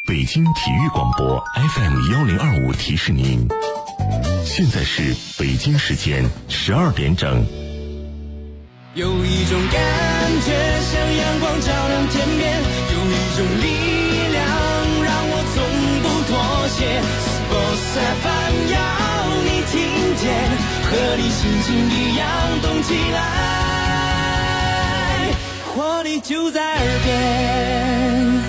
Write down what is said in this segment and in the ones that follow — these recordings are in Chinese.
北京体育广播 FM1025提示您，现在是北京时间12点整。 有一种感觉像阳光照亮天边，有一种力量让我从不妥协。Sports FM 要你听见，和你心情一样动起来，活力就在耳边。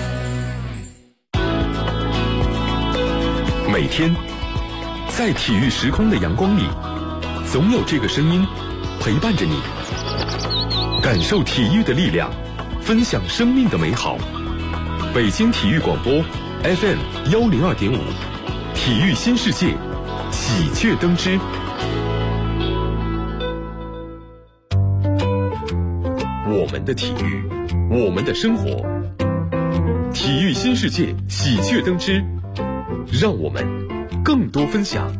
每天在体育时空的阳光里，总有这个声音陪伴着你，感受体育的力量，分享生命的美好。北京体育广播 FM102.5，体育新世界，喜鹊登枝。我们的体育，我们的生活，体育新世界，喜鹊登枝，让我们更多分享。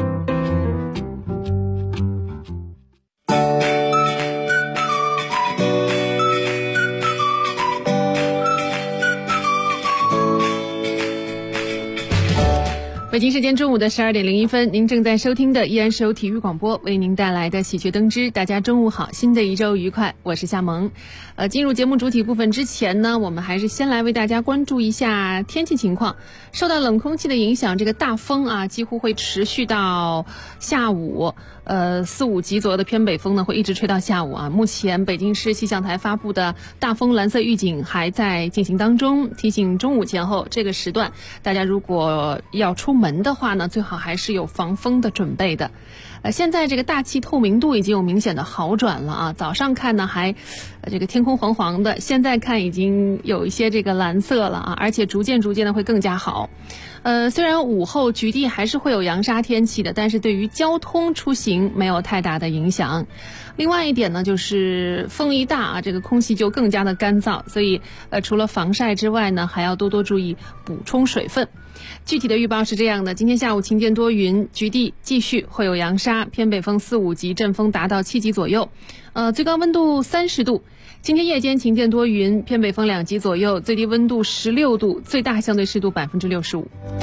北京时间中午的12点01分，您正在收听的依然是由体育广播为您带来的喜鹊登枝。大家中午好，新的一周愉快，我是夏萌。进入节目主体部分之前呢，我们还是先来为大家关注一下天气情况。受到冷空气的影响，这个大风啊几乎会持续到下午，4、5级左右的偏北风呢会一直吹到下午啊。目前北京市气象台发布的大风蓝色预警还在进行当中，提醒中午前后这个时段，大家如果要出门的话呢，最好还是有防风的准备的。现在这个大气透明度已经有明显的好转了啊，早上看呢还这个天空黄黄的，现在看已经有一些这个蓝色了啊，而且逐渐的会更加好。虽然午后局地还是会有扬沙天气的，但是对于交通出行没有太大的影响。另外一点呢，就是风一大啊，这个空气就更加的干燥，所以除了防晒之外呢，还要多多注意补充水分。具体的预报是这样的，今天下午晴间多云，局地继续会有扬沙，偏北风4、5级，阵风达到7级左右，最高温度30度。今天夜间晴间多云，偏北风2级左右，最低温度16度，最大相对湿度65%。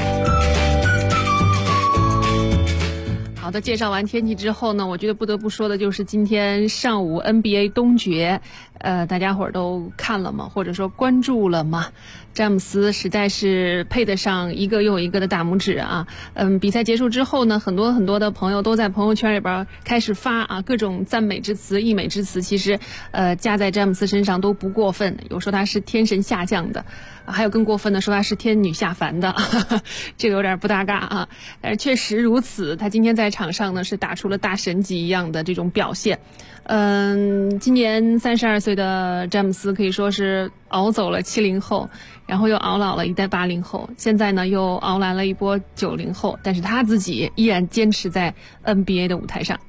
好的，介绍完天气之后呢，我觉得不得不说的就是今天上午 NBA 东决，大家伙儿都看了吗？或者说关注了吗？詹姆斯实在是配得上一个又一个的大拇指啊！比赛结束之后呢，很多的朋友都在朋友圈里边开始发啊各种赞美之词、溢美之词，其实加在詹姆斯身上都不过分，有说他是天神下降的，还有更过分的说他是天女下凡的，这个有点不搭嘎啊！但是确实如此，他今天在场上呢是打出了大神级一样的这种表现。今年32岁的詹姆斯可以说是熬走了70后，然后又熬老了一代80后，现在呢又熬来了一波90后，但是他自己依然坚持在 NBA 的舞台上。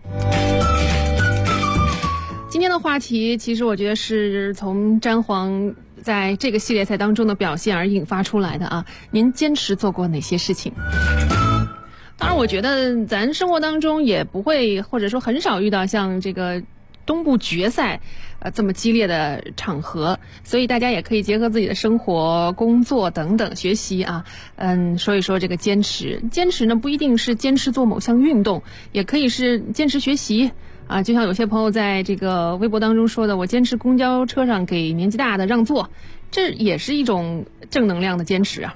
今天的话题其实我觉得是从詹皇在这个系列赛当中的表现而引发出来的啊。您坚持做过哪些事情？当然我觉得咱生活当中也不会或者说很少遇到像这个东部决赛这么激烈的场合，所以大家也可以结合自己的生活、工作等等学习啊，说一说这个坚持。坚持呢不一定是坚持做某项运动，也可以是坚持学习啊。就像有些朋友在这个微博当中说的，我坚持公交车上给年纪大的让座，这也是一种正能量的坚持啊。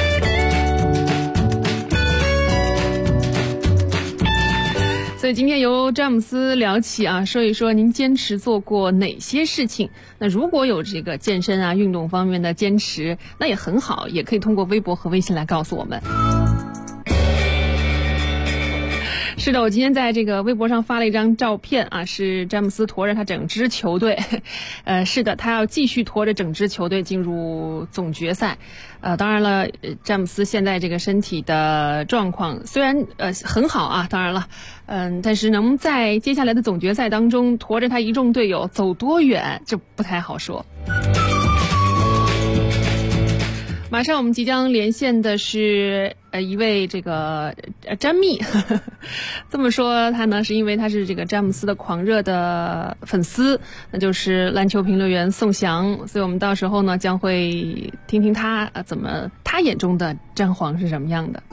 所以今天由詹姆斯聊起啊，说一说您坚持做过哪些事情。那如果有这个健身啊、运动方面的坚持，那也很好，也可以通过微博和微信来告诉我们。是的，我今天在这个微博上发了一张照片啊，是詹姆斯驮着他整支球队，是的，他要继续驮着整支球队进入总决赛。当然了，詹姆斯现在这个身体的状况虽然很好啊，当然了，但是能在接下来的总决赛当中驮着他一众队友走多远，这不太好说。 马上我们即将连线的是一位这个詹密，这么说他呢是因为他是这个詹姆斯的狂热的粉丝，那就是篮球评论员宋翔，所以我们到时候呢将会听听他怎么他眼中的詹皇是什么样的。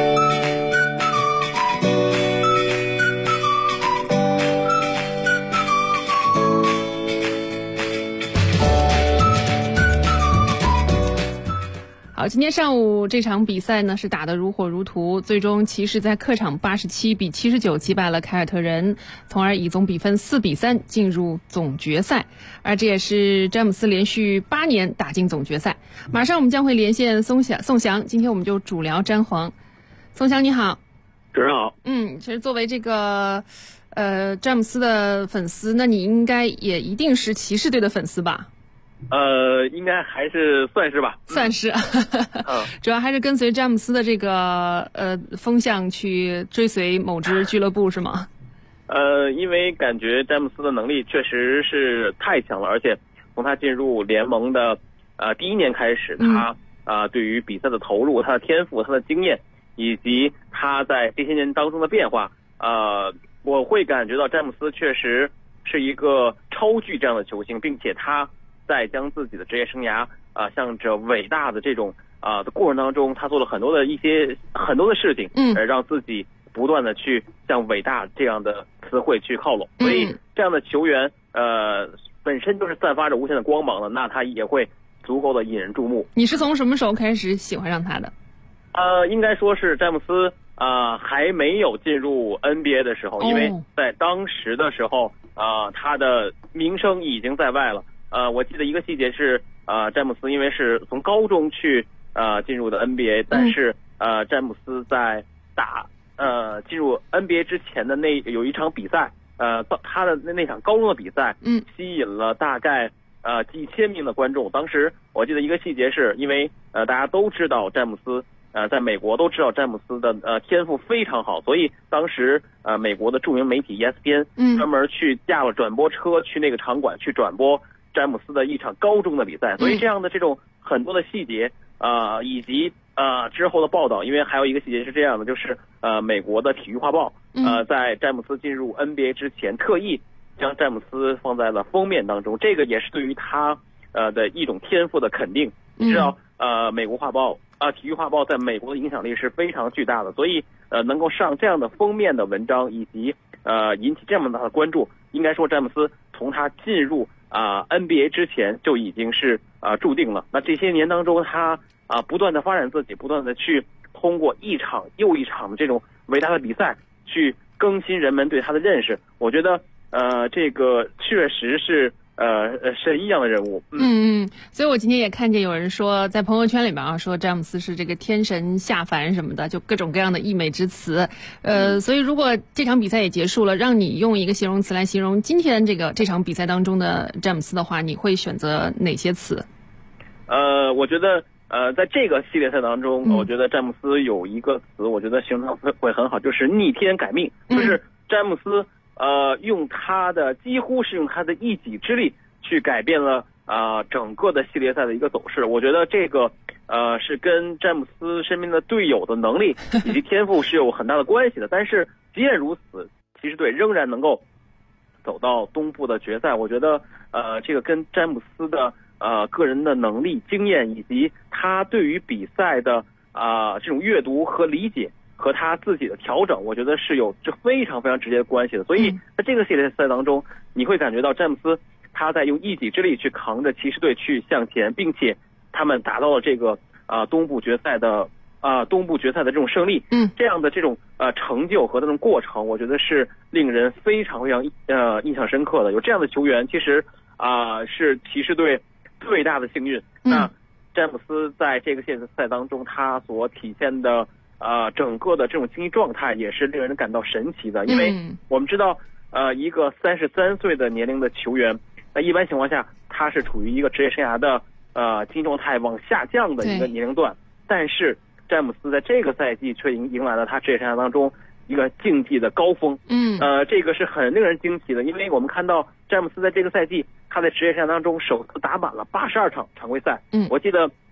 好，今天上午这场比赛呢是打得如火如荼，最终骑士在客场87-79击败了凯尔特人，从而以总比分4-3进入总决赛，而这也是詹姆斯连续8年打进总决赛。马上我们将会连线宋翔，今天我们就主聊詹皇。宋翔你好。 主持人好。 其实作为这个詹姆斯的粉丝，那你应该也一定是骑士队的粉丝吧？ 应该还是算是吧。 算是。主要还是跟随詹姆斯的这个风向去追随某支俱乐部是吗？ 因为感觉詹姆斯的能力确实是太强了，而且从他进入联盟的第一年开始，他对于比赛的投入、他的天赋、他的经验，以及他在这些年当中的变化，我会感觉到詹姆斯确实是一个超巨这样的球星，并且他在将自己的职业生涯向着伟大的这种的过程当中，他做了很多的事情，让自己不断的去向伟大这样的词汇去靠拢。所以这样的球员本身就是散发着无限的光芒的，那他也会足够的引人注目。 你是从什么时候开始喜欢上他的？ 应该说是詹姆斯还没有进入 NBA 的时候，因为在当时的时候他的名声已经在外了。我记得一个细节是詹姆斯因为是从高中去进入的 NBA， 但是詹姆斯在进入 NBA 之前的有一场比赛，他的那场高中的比赛吸引了大概几千名的观众。当时我记得一个细节是因为大家都知道詹姆斯在美国都知道詹姆斯的天赋非常好，所以当时美国的著名媒体 ESPN 专门去架了转播车去那个场馆去转播詹姆斯的一场高中的比赛。所以这样的这种很多的细节以及之后的报道，因为还有一个细节是这样的，就是美国的体育画报在詹姆斯进入 NBA 之前特意将詹姆斯放在了封面当中，这个也是对于他的一种天赋的肯定。你知道美国画报体育画报在美国的影响力是非常巨大的，所以能够上这样的封面的文章以及引起这么大的关注，应该说詹姆斯从他进入NBA 之前就已经是注定了。那这些年当中他不断的发展自己，不断的去通过一场又一场的这种伟大的比赛去更新人们对他的认识。我觉得这个确实是神一样的人物。 所以我今天也看见有人说在朋友圈里面说詹姆斯是这个天神下凡什么的，就各种各样的溢美之词。所以如果这场比赛也结束了，让你用一个形容词来形容今天这场比赛当中的詹姆斯的话，你会选择哪些词？ 我觉得在这个系列赛当中，我觉得詹姆斯有一个词，我觉得形容会很好，就是逆天改命。就是詹姆斯几乎是用他的一己之力去改变了整个的系列赛的一个走势。我觉得这个是跟詹姆斯身边的队友的能力以及天赋是有很大的关系的。但是即便如此，骑士队仍然能够走到东部的决赛。我觉得这个跟詹姆斯的个人的能力、经验以及他对于比赛的这种阅读和理解和他自己的调整，我觉得是有这非常非常直接的关系的。所以在这个系列赛当中，你会感觉到詹姆斯他在用一己之力去扛着骑士队去向前，并且他们达到了这个东部决赛的这种胜利。这样的这种成就和这种过程，我觉得是令人非常非常印象深刻的。有这样的球员，其实是骑士队最大的幸运。那詹姆斯在这个系列赛当中，他所体现的整个的这种竞技状态也是令人感到神奇的。因为我们知道一个33岁的年龄的球员，那一般情况下他是处于一个职业生涯的竞技状态往下降的一个年龄段，但是詹姆斯在这个赛季却迎来了他职业生涯当中一个竞技的高峰。这个是很令人惊奇的，因为我们看到詹姆斯在这个赛季他在职业生涯当中首次打满了82场常规赛。我记得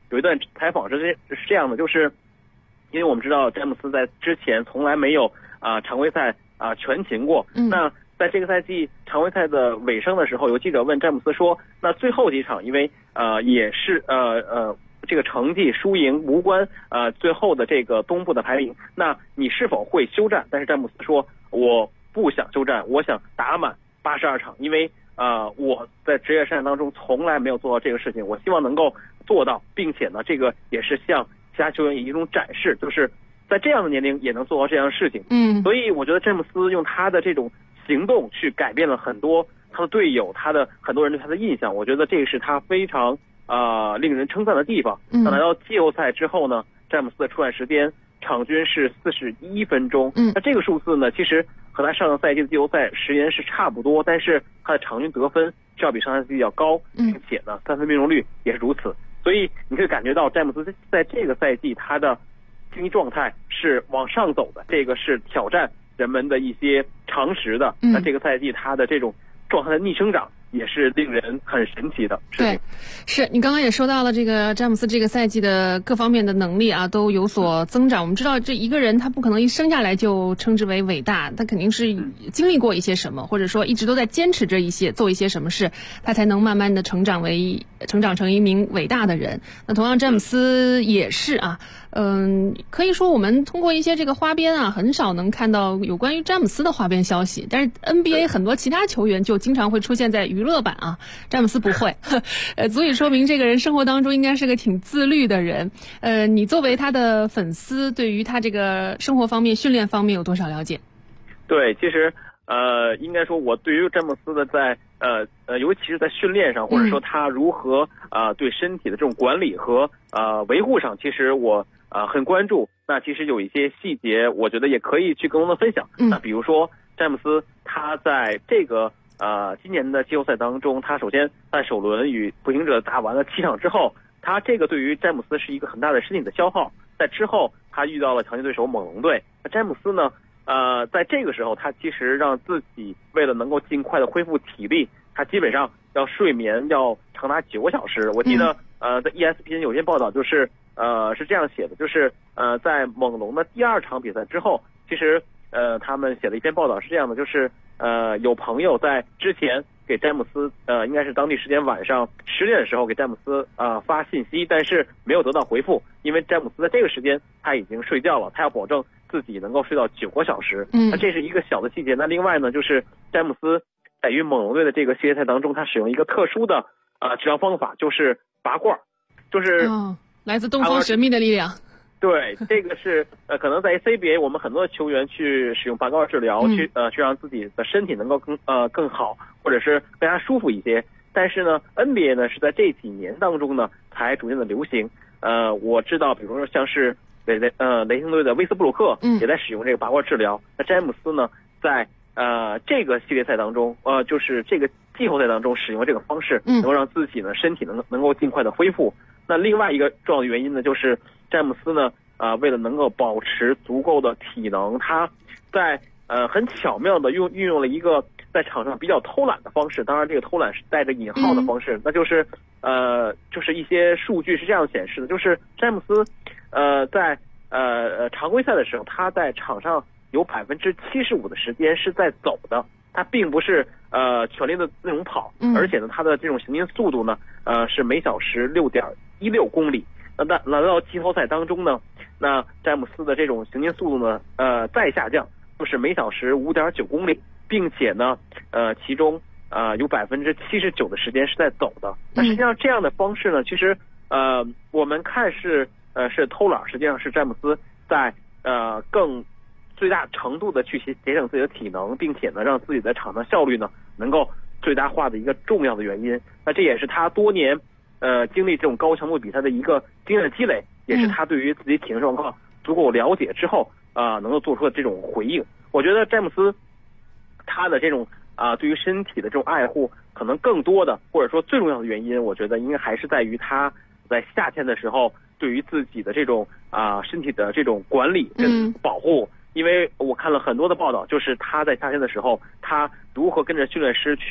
有一段采访是这样的，就是因为我们知道詹姆斯在之前从来没有常规赛全勤过，那在这个赛季常规赛的尾声的时候，有记者问詹姆斯说，那最后几场因为也是这个成绩输赢无关最后的这个东部的排名，那你是否会休战？但是詹姆斯说，我不想休战，我想打满82场，因为我在职业生涯当中从来没有做到这个事情，我希望能够做到，并且呢，这个也是向其他球员以一种展示，就是在这样的年龄也能做到这样的事情。所以我觉得詹姆斯用他的这种行动去改变了很多他的队友，他的很多人对他的印象，我觉得这个是他非常令人称赞的地方。那来到季后赛之后呢，詹姆斯的出赛时间场均是41分钟，那这个数字呢，其实和他上个赛季的季后赛时间是差不多，但是他的场均得分是要比上赛季要高，并且呢三分命中率也是如此。所以你可以感觉到詹姆斯在这个赛季他的竞技状态是往上走的，这个是挑战人们的一些常识的。那这个赛季他的这种状态的逆生长也是令人很神奇的事情。 对，是你刚刚也说到了这个詹姆斯这个赛季的各方面的能力都有所增长。我们知道这一个人他不可能一生下来就称之为伟大，他肯定是经历过一些什么，或者说一直都在坚持着做一些什么事，他才能慢慢的成长成一名伟大的人。那同样詹姆斯也是可以说我们通过一些这个花边很少能看到有关于詹姆斯的花边消息，但是 NBA 很多其他球员就经常会出现在娱乐版詹姆斯不会足以说明这个人生活当中应该是个挺自律的人。你作为他的粉丝，对于他这个生活方面训练方面有多少了解？ 对，其实应该说我对于詹姆斯的在尤其是在训练上，或者说他如何对身体的这种管理和维护上，其实我很关注。那其实有一些细节我觉得也可以去跟我们分享。那比如说詹姆斯他在这个今年的季后赛当中，他首先在首轮与步行者打完了7场之后，他这个对于詹姆斯是一个很大的身体的消耗。在之后他遇到了强劲对手猛龙队，那詹姆斯呢在这个时候他其实让自己为了能够尽快的恢复体力，他基本上要睡眠要长达9个小时。我记得在 ESPN 有篇报道就是是这样写的，就是在猛龙的第2场比赛之后，其实他们写了一篇报道是这样的，就是有朋友在之前给詹姆斯应该是当地时间晚上10点的时候给詹姆斯发信息，但是没有得到回复，因为詹姆斯在这个时间他已经睡觉了，他要保证自己能够睡到9个小时。那这是一个小的细节。那另外呢，就是詹姆斯在与猛龙队的这个系列赛当中，他使用一个特殊的治疗方法，就是拔罐，就是来自东方神秘的力量。 对，这个是可能在 CBA 我们很多球员去使用拔罐治疗，去让自己的身体能够更好，或者是更加舒服一些。但是呢 NBA 呢是在这几年当中呢才逐渐的流行。我知道比如说像是雷霆队的威斯布鲁克也在使用这个拔罐治疗。那詹姆斯呢在这个系列赛当中就是这个季后赛当中使用这个方式，能够让自己呢身体能够尽快的恢复。那另外一个重要的原因呢，就是詹姆斯呢为了能够保持足够的体能，他在很巧妙的运用了一个在场上比较偷懒的方式，当然这个偷懒是带着引号的方式，那就是一些数据是这样显示的，就是詹姆斯在常规赛的时候，他在场上有75%的时间是在走的，他并不是全力的那种跑，而且呢他的这种行进速度呢是每小时6.16公里。那来到季后赛当中呢，那詹姆斯的这种行进速度呢再下降，就是每小时5.9公里，并且呢其中有79%的时间是在走的。那实际上这样的方式呢，其实我们看是偷懒，实际上是詹姆斯在更最大程度的去节省自己的体能，并且呢让自己的场上效率呢能够最大化的一个重要的原因。那这也是他多年经历这种高强度比赛的一个经验的积累，也是他对于自己体能状况足够了解之后能够做出的这种回应。我觉得詹姆斯他的这种对于身体的这种爱护，可能更多的或者说最重要的原因，我觉得应该还是在于他在夏天的时候对于自己的这种身体的这种管理跟保护。因为我看了很多的报道，就是他在夏天的时候，他如何跟着训练师去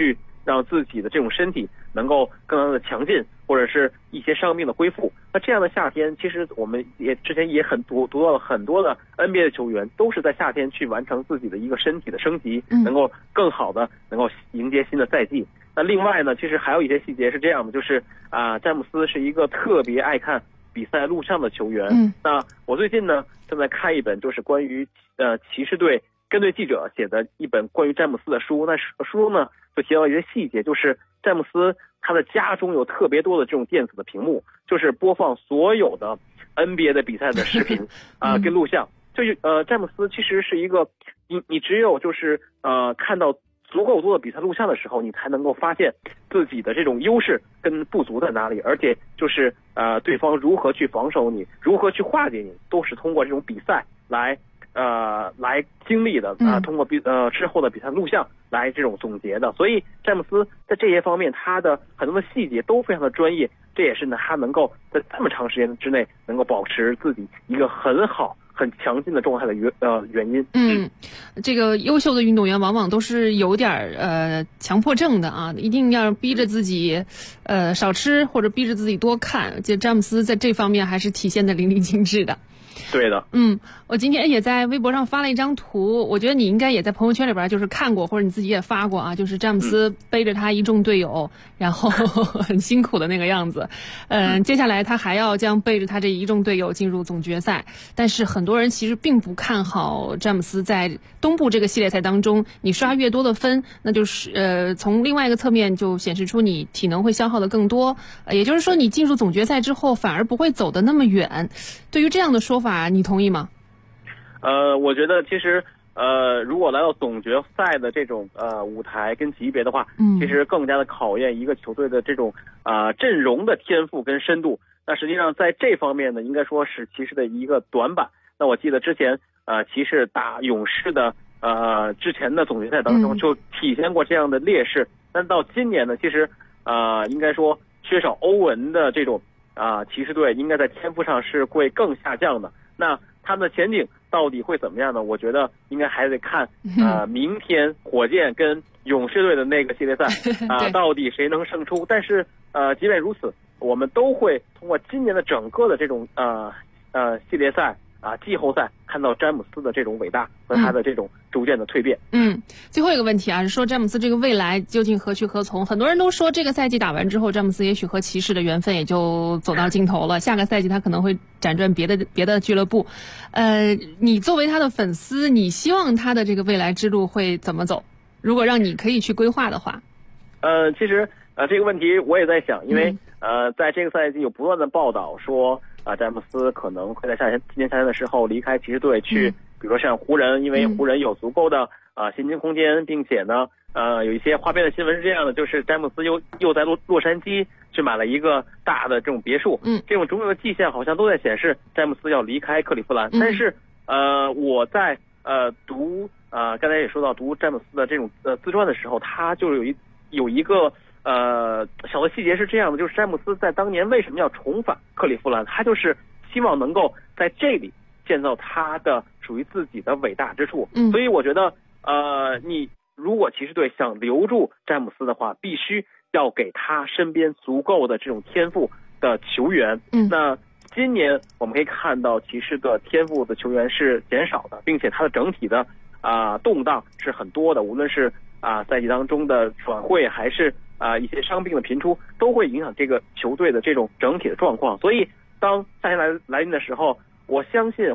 让自己的这种身体能够更加的强劲，或者是一些伤病的恢复。那这样的夏天，其实我们也之前也读到了很多的 NBA 的球员都是在夏天去完成自己的一个身体的升级，能够更好的能够迎接新的赛季。那另外呢，其实还有一些细节是这样的，就是詹姆斯是一个特别爱看比赛录像的球员。那我最近呢正在看一本就是关于骑士队跟队记者写的一本关于詹姆斯的书。那书中呢就提到一些细节，就是詹姆斯他的家中有特别多的这种电子的屏幕，就是播放所有的 NBA 的比赛的视频跟录像。就是詹姆斯其实是一个你只有就是看到足够多的比赛录像的时候，你才能够发现自己的这种优势跟不足在哪里，而且就是对方如何去防守你，如何去化解你，都是通过这种比赛来经历的通过之后的比赛录像来这种总结的。所以詹姆斯在这些方面他的很多的细节都非常的专业，这也是呢他能够在这么长时间之内能够保持自己一个很好很强劲的状态的原因。 这个优秀的运动员往往都是有点强迫症的啊，一定要逼着自己少吃，或者逼着自己多看。这詹姆斯在这方面还是体现的淋漓尽致的。 对的。 我今天也在微博上发了一张图，我觉得你应该也在朋友圈里边就是看过，或者你自己也发过啊，就是詹姆斯背着他一众队友，然后很辛苦的那个样子。接下来他还要将背着他这一众队友进入总决赛，但是很多人其实并不看好詹姆斯在东部这个系列赛当中，你刷越多的分，那就是从另外一个侧面就显示出你体能会消耗的更多，也就是说你进入总决赛之后反而不会走得那么远。对于这样的说法，你同意吗？ 我觉得其实如果来到总决赛的这种舞台跟级别的话，其实更加的考验一个球队的这种阵容的天赋跟深度。那实际上在这方面呢，应该说是骑士的一个短板。那我记得之前骑士打勇士的之前的总决赛当中就体现过这样的劣势。但到今年呢，其实应该说缺少欧文的这种骑士队应该在天赋上是会更下降的。那他们的前景到底会怎么样呢？我觉得应该还得看明天火箭跟勇士队的那个系列赛到底谁能胜出。但是即便如此，我们都会通过今年的整个的这种系列赛季后赛看到詹姆斯的这种伟大和他的这种逐渐的蜕变。 最后一个问题是说詹姆斯这个未来究竟何去何从？很多人都说这个赛季打完之后，詹姆斯也许和骑士的缘分也就走到尽头了，下个赛季他可能会辗转别的俱乐部。你作为他的粉丝，你希望他的这个未来之路会怎么走？如果让你可以去规划的话。 其实这个问题我也在想，因为在这个赛季有不断的报道说詹姆斯可能会在今年夏天的时候离开骑士队去比如说像湖人，因为湖人有足够的薪金空间，并且呢有一些花边的新闻是这样的，就是詹姆斯又在洛杉矶去买了一个大的这种别墅。这种种种的迹象好像都在显示詹姆斯要离开克利夫兰。但是我在读刚才也说到读詹姆斯的这种自传的时候，他就有一个小的细节是这样的，就是詹姆斯在当年为什么要重返克利夫兰，他就是希望能够在这里建造他的属于自己的伟大之处。所以我觉得你如果骑士队想留住詹姆斯的话，必须要给他身边足够的这种天赋的球员。那今年我们可以看到骑士的天赋的球员是减少的，并且他的整体的动荡是很多的，无论是赛季当中的转会还是一些伤病的频出，都会影响这个球队的这种整体的状况。所以当夏天来临的时候，我相信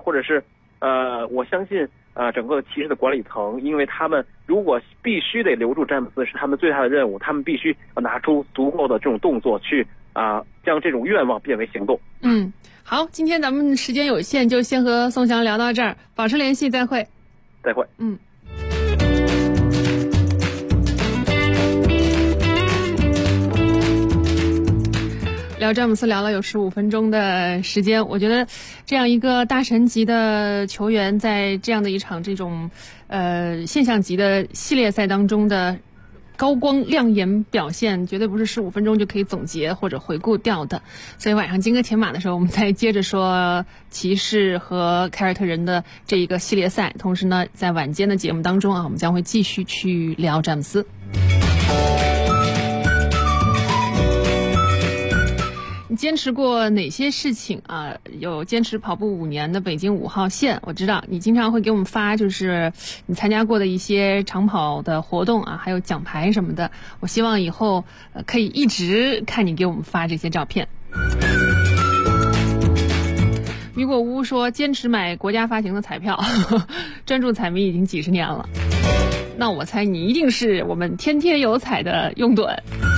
整个骑士的管理层，因为他们如果必须得留住詹姆斯是他们最大的任务，他们必须要拿出足够的这种动作去将这种愿望变为行动。 好，今天咱们时间有限，就先和宋翔聊到这儿，保持联系，再会。 再会。 聊詹姆斯聊了有15分钟的时间，我觉得这样一个大神级的球员在这样的一场这种现象级的系列赛当中的高光亮眼表现，绝对不是15分钟就可以总结或者回顾掉的。所以晚上金戈铁马的时候，我们再接着说骑士和凯尔特人的这一个系列赛。同时呢，在晚间的节目当中我们将会继续去聊詹姆斯。 你坚持过哪些事情啊？有坚持跑步5年的北京5号线，我知道你经常会给我们发，就是你参加过的一些长跑的活动啊，还有奖牌什么的。我希望以后可以一直看你给我们发这些照片。米果屋说坚持买国家发行的彩票，专注彩迷已经几十年了。那我猜你一定是我们天天有彩的拥趸。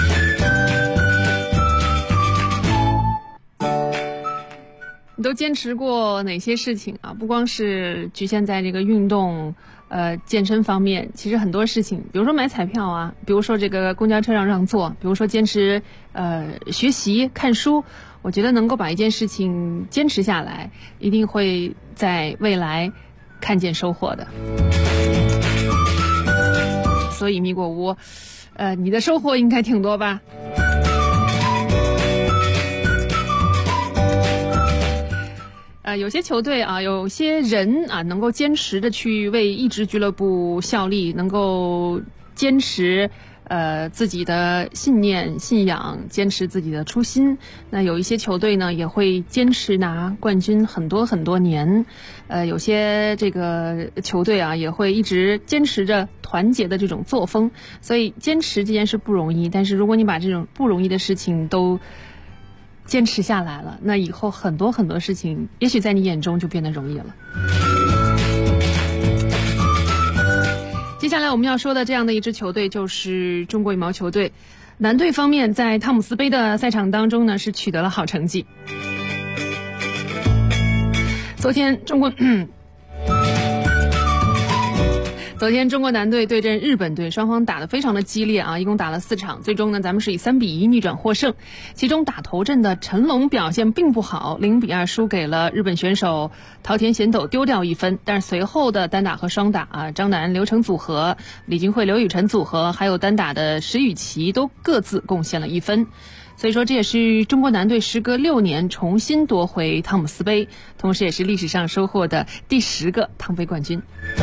你都坚持过哪些事情啊？不光是局限在这个运动健身方面，其实很多事情，比如说买彩票啊，比如说这个公交车上让座，比如说坚持学习看书，我觉得能够把一件事情坚持下来，一定会在未来看见收获的。所以米果屋你的收获应该挺多吧？有些球队啊，有些人啊，能够坚持的去为一支俱乐部效力，能够坚持自己的信念、信仰，坚持自己的初心。那有一些球队呢，也会坚持拿冠军很多很多年。有些这个球队啊，也会一直坚持着团结的这种作风。所以坚持这件事不容易，但是如果你把这种不容易的事情都坚持下来了，那以后很多很多事情也许在你眼中就变得容易了。接下来我们要说的这样的一支球队就是中国羽毛球队。男队方面在汤姆斯杯的赛场当中呢，是取得了好成绩。昨天中国男队对阵日本队，双方打得非常的激烈啊，一共打了4场，最终呢咱们是以3-1逆转获胜。其中打头阵的陈龙表现并不好，0-2输给了日本选手桃田贤斗，丢掉1分。但是随后的单打和双打啊，张楠刘成组合、李金慧刘雨辰组合，还有单打的石宇奇都各自贡献了1分。所以说这也是中国男队时隔6年重新夺回汤姆斯杯，同时也是历史上收获的第10个汤杯冠军。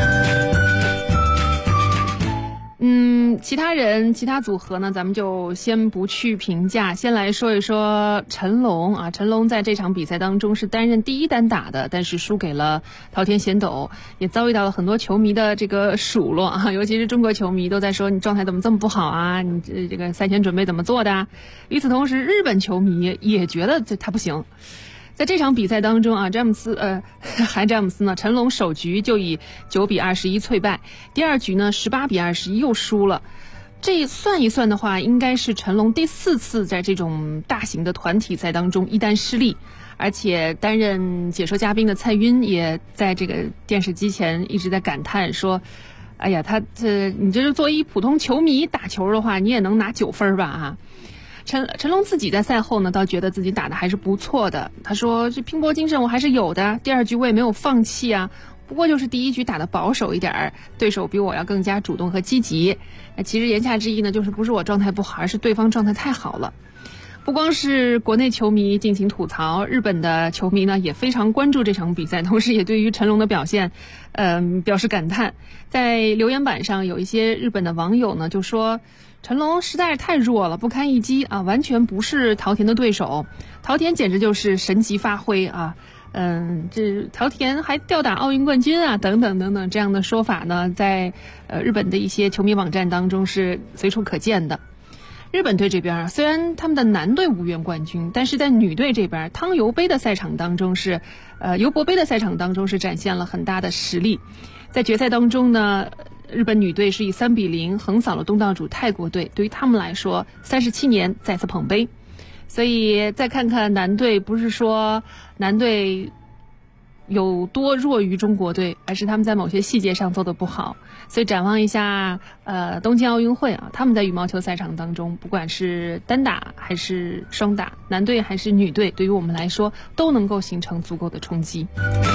其他组合呢，咱们就先不去评价，先来说一说陈龙啊。陈龙在这场比赛当中是担任第一单打的，但是输给了桃田贤斗，也遭遇到了很多球迷的这个数落啊，尤其是中国球迷都在说你状态怎么这么不好啊，你这个赛前准备怎么做的啊。与此同时，日本球迷也觉得他不行。在这场比赛当中啊，詹姆斯呢，陈龙首局就以9-21脆败，第二局呢18-21又输了。这算一算的话，应该是陈龙第4次在这种大型的团体赛当中一单失利。而且担任解说嘉宾的蔡赟也在这个电视机前一直在感叹说，哎呀，你这是作为一普通球迷打球的话，你也能拿9分吧啊。陈龙自己在赛后呢，倒觉得自己打的还是不错的。他说这拼搏精神我还是有的，第二局我也没有放弃啊，不过就是第一局打的保守一点，对手比我要更加主动和积极。其实言下之意呢，就是不是我状态不好，而是对方状态太好了。不光是国内球迷进行吐槽，日本的球迷呢也非常关注这场比赛，同时也对于陈龙的表现表示感叹。在留言板上有一些日本的网友呢就说，陈龙实在是太弱了，不堪一击啊，完全不是桃田的对手。桃田简直就是神级发挥啊，这桃田还吊打奥运冠军啊，等等等等，这样的说法呢，在日本的一些球迷网站当中是随处可见的。日本队这边虽然他们的男队无缘冠军，但是在女队这边汤尤杯的赛场当中是尤伯杯的赛场当中是展现了很大的实力。在决赛当中呢，日本女队是以3-0横扫了东道主泰国队，对于他们来说37年再次捧杯。所以再看看男队，不是说男队有多弱于中国队，而是他们在某些细节上做得不好。所以展望一下东京奥运会啊，他们在羽毛球赛场当中，不管是单打还是双打，男队还是女队，对于我们来说都能够形成足够的冲击。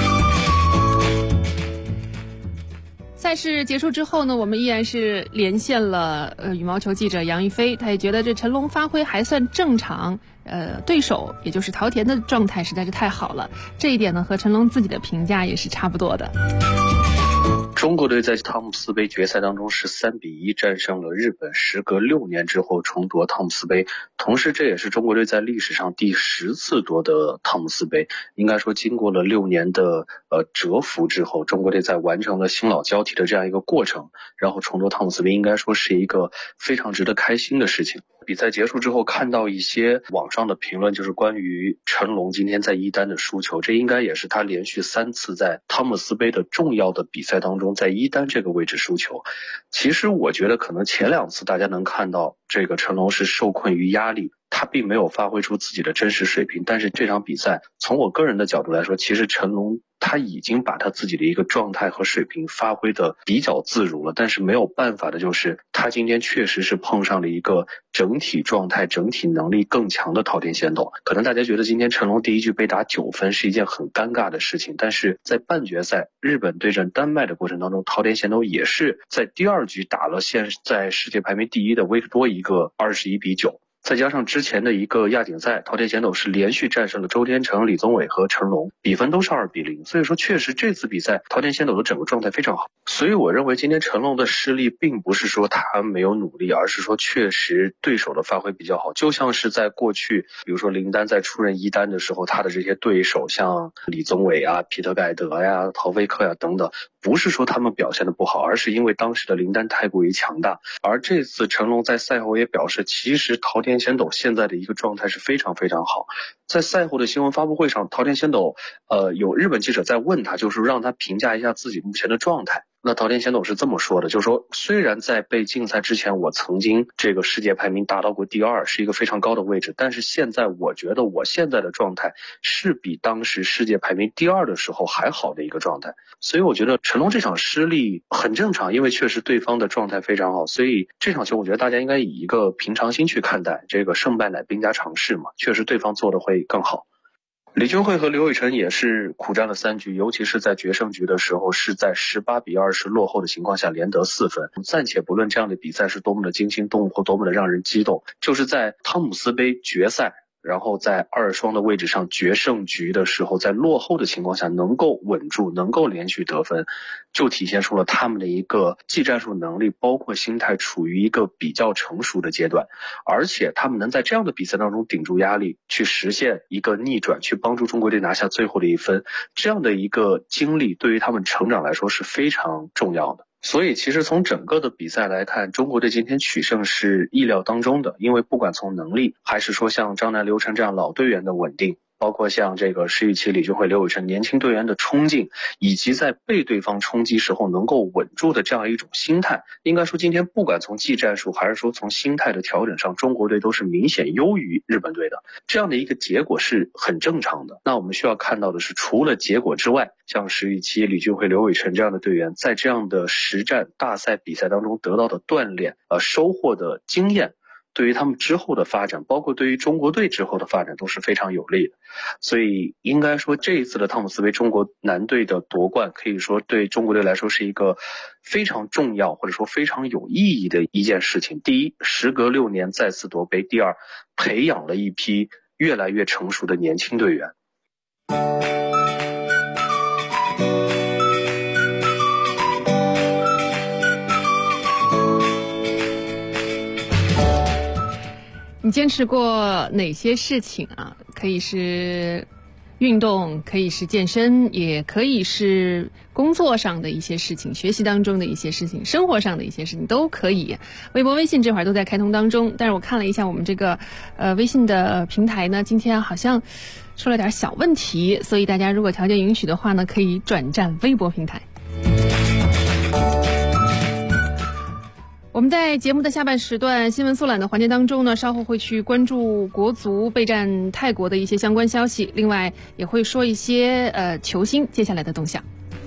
赛事结束之后呢，我们依然是连线了羽毛球记者杨一飞，他也觉得这陈龙发挥还算正常，对手也就是桃田的状态实在是太好了，这一点呢和陈龙自己的评价也是差不多的。 中国队在汤姆斯杯决赛当中是3-1战胜了日本，时隔6年之后重夺汤姆斯杯，同时这也是中国队在历史上第10次夺得汤姆斯杯。应该说经过了6年的蛰伏之后，中国队在完成了新老交替的这样一个过程，然后重夺汤姆斯杯，应该说是一个非常值得开心的事情。比赛结束之后看到一些网上的评论，就是关于成龙今天在一单的输球，这应该也是他连续3次在汤姆斯杯的重要的比赛当中在一单这个位置输球。其实我觉得可能前2次大家能看到这个成龙是受困于压力，他并没有发挥出自己的真实水平，但是这场比赛从我个人的角度来说，其实成龙他已经把他自己的一个状态和水平发挥的比较自如了，但是没有办法的就是他今天确实是碰上了一个整体状态整体能力更强的桃田贤斗。可能大家觉得今天成龙第一局被打9分是一件很尴尬的事情，但是在半决赛日本对阵丹麦的过程当中，桃田贤斗也是在第2局打了现在世界排名第1的维克多一个21-9，再加上之前的一个亚锦赛，桃田贤斗是连续战胜了周天成、李宗伟和成龙，比分都是2-0，所以说确实这次比赛桃田贤斗的整个状态非常好。所以我认为今天成龙的失利并不是说他没有努力，而是说确实对手的发挥比较好。就像是在过去比如说林丹在出任一单的时候，他的这些对手像李宗伟啊、皮特盖德呀、陶菲克呀等等，不是说他们表现的不好，而是因为当时的林丹太过于强大。而这次成龙在赛后也表示，其实桃田贤斗现在的一个状态是非常非常好。在赛后的新闻发布会上，桃田贤斗有日本记者在问他，就是让他评价一下自己目前的状态。那桃田贤斗是这么说的，就是说虽然在被禁赛之前我曾经这个世界排名达到过第2，是一个非常高的位置，但是现在我觉得我现在的状态是比当时世界排名第2的时候还好的一个状态。所以我觉得成龙这场失利很正常，因为确实对方的状态非常好，所以这场球我觉得大家应该以一个平常心去看待，这个胜败乃兵家常事嘛，确实对方做的会更好。李俊慧和刘伟成也是苦战了3局，尤其是在决胜局的时候是在18-20落后的情况下连得4分。暂且不论这样的比赛是多么的惊心动魄，多么的让人激动，就是在汤姆斯杯决赛然后在2双的位置上决胜局的时候，在落后的情况下能够稳住，能够连续得分，就体现出了他们的一个技战术能力包括心态处于一个比较成熟的阶段。而且他们能在这样的比赛当中顶住压力，去实现一个逆转，去帮助中国队拿下最后的1分，这样的一个经历对于他们成长来说是非常重要的。所以其实从整个的比赛来看，中国队今天取胜是意料当中的，因为不管从能力还是说像张楠、刘晨这样老队员的稳定，包括像这个石宇奇、李俊慧、刘伟成年轻队员的冲劲，以及在被对方冲击时候能够稳住的这样一种心态，应该说今天不管从技战术还是说从心态的调整上，中国队都是明显优于日本队的，这样的一个结果是很正常的。那我们需要看到的是，除了结果之外，像石宇奇、李俊慧、刘伟成这样的队员在这样的实战大赛比赛当中得到的锻炼收获的经验，对于他们之后的发展，包括对于中国队之后的发展都是非常有利的。所以应该说这一次的汤姆斯杯中国男队的夺冠，可以说对中国队来说是一个非常重要或者说非常有意义的一件事情。第一，时隔6年再次夺杯；第二，培养了一批越来越成熟的年轻队员。 你坚持过哪些事情啊？可以是运动，可以是健身，也可以是工作上的一些事情，学习当中的一些事情，生活上的一些事情都可以。微博微信这会儿都在开通当中，但是我看了一下我们这个微信的平台呢，今天好像出了点小问题，所以大家如果条件允许的话呢，可以转战微博平台。我们在节目的下半时段新闻速览的环节当中呢，稍后会去关注国足备战泰国的一些相关消息，另外也会说一些球星接下来的动向。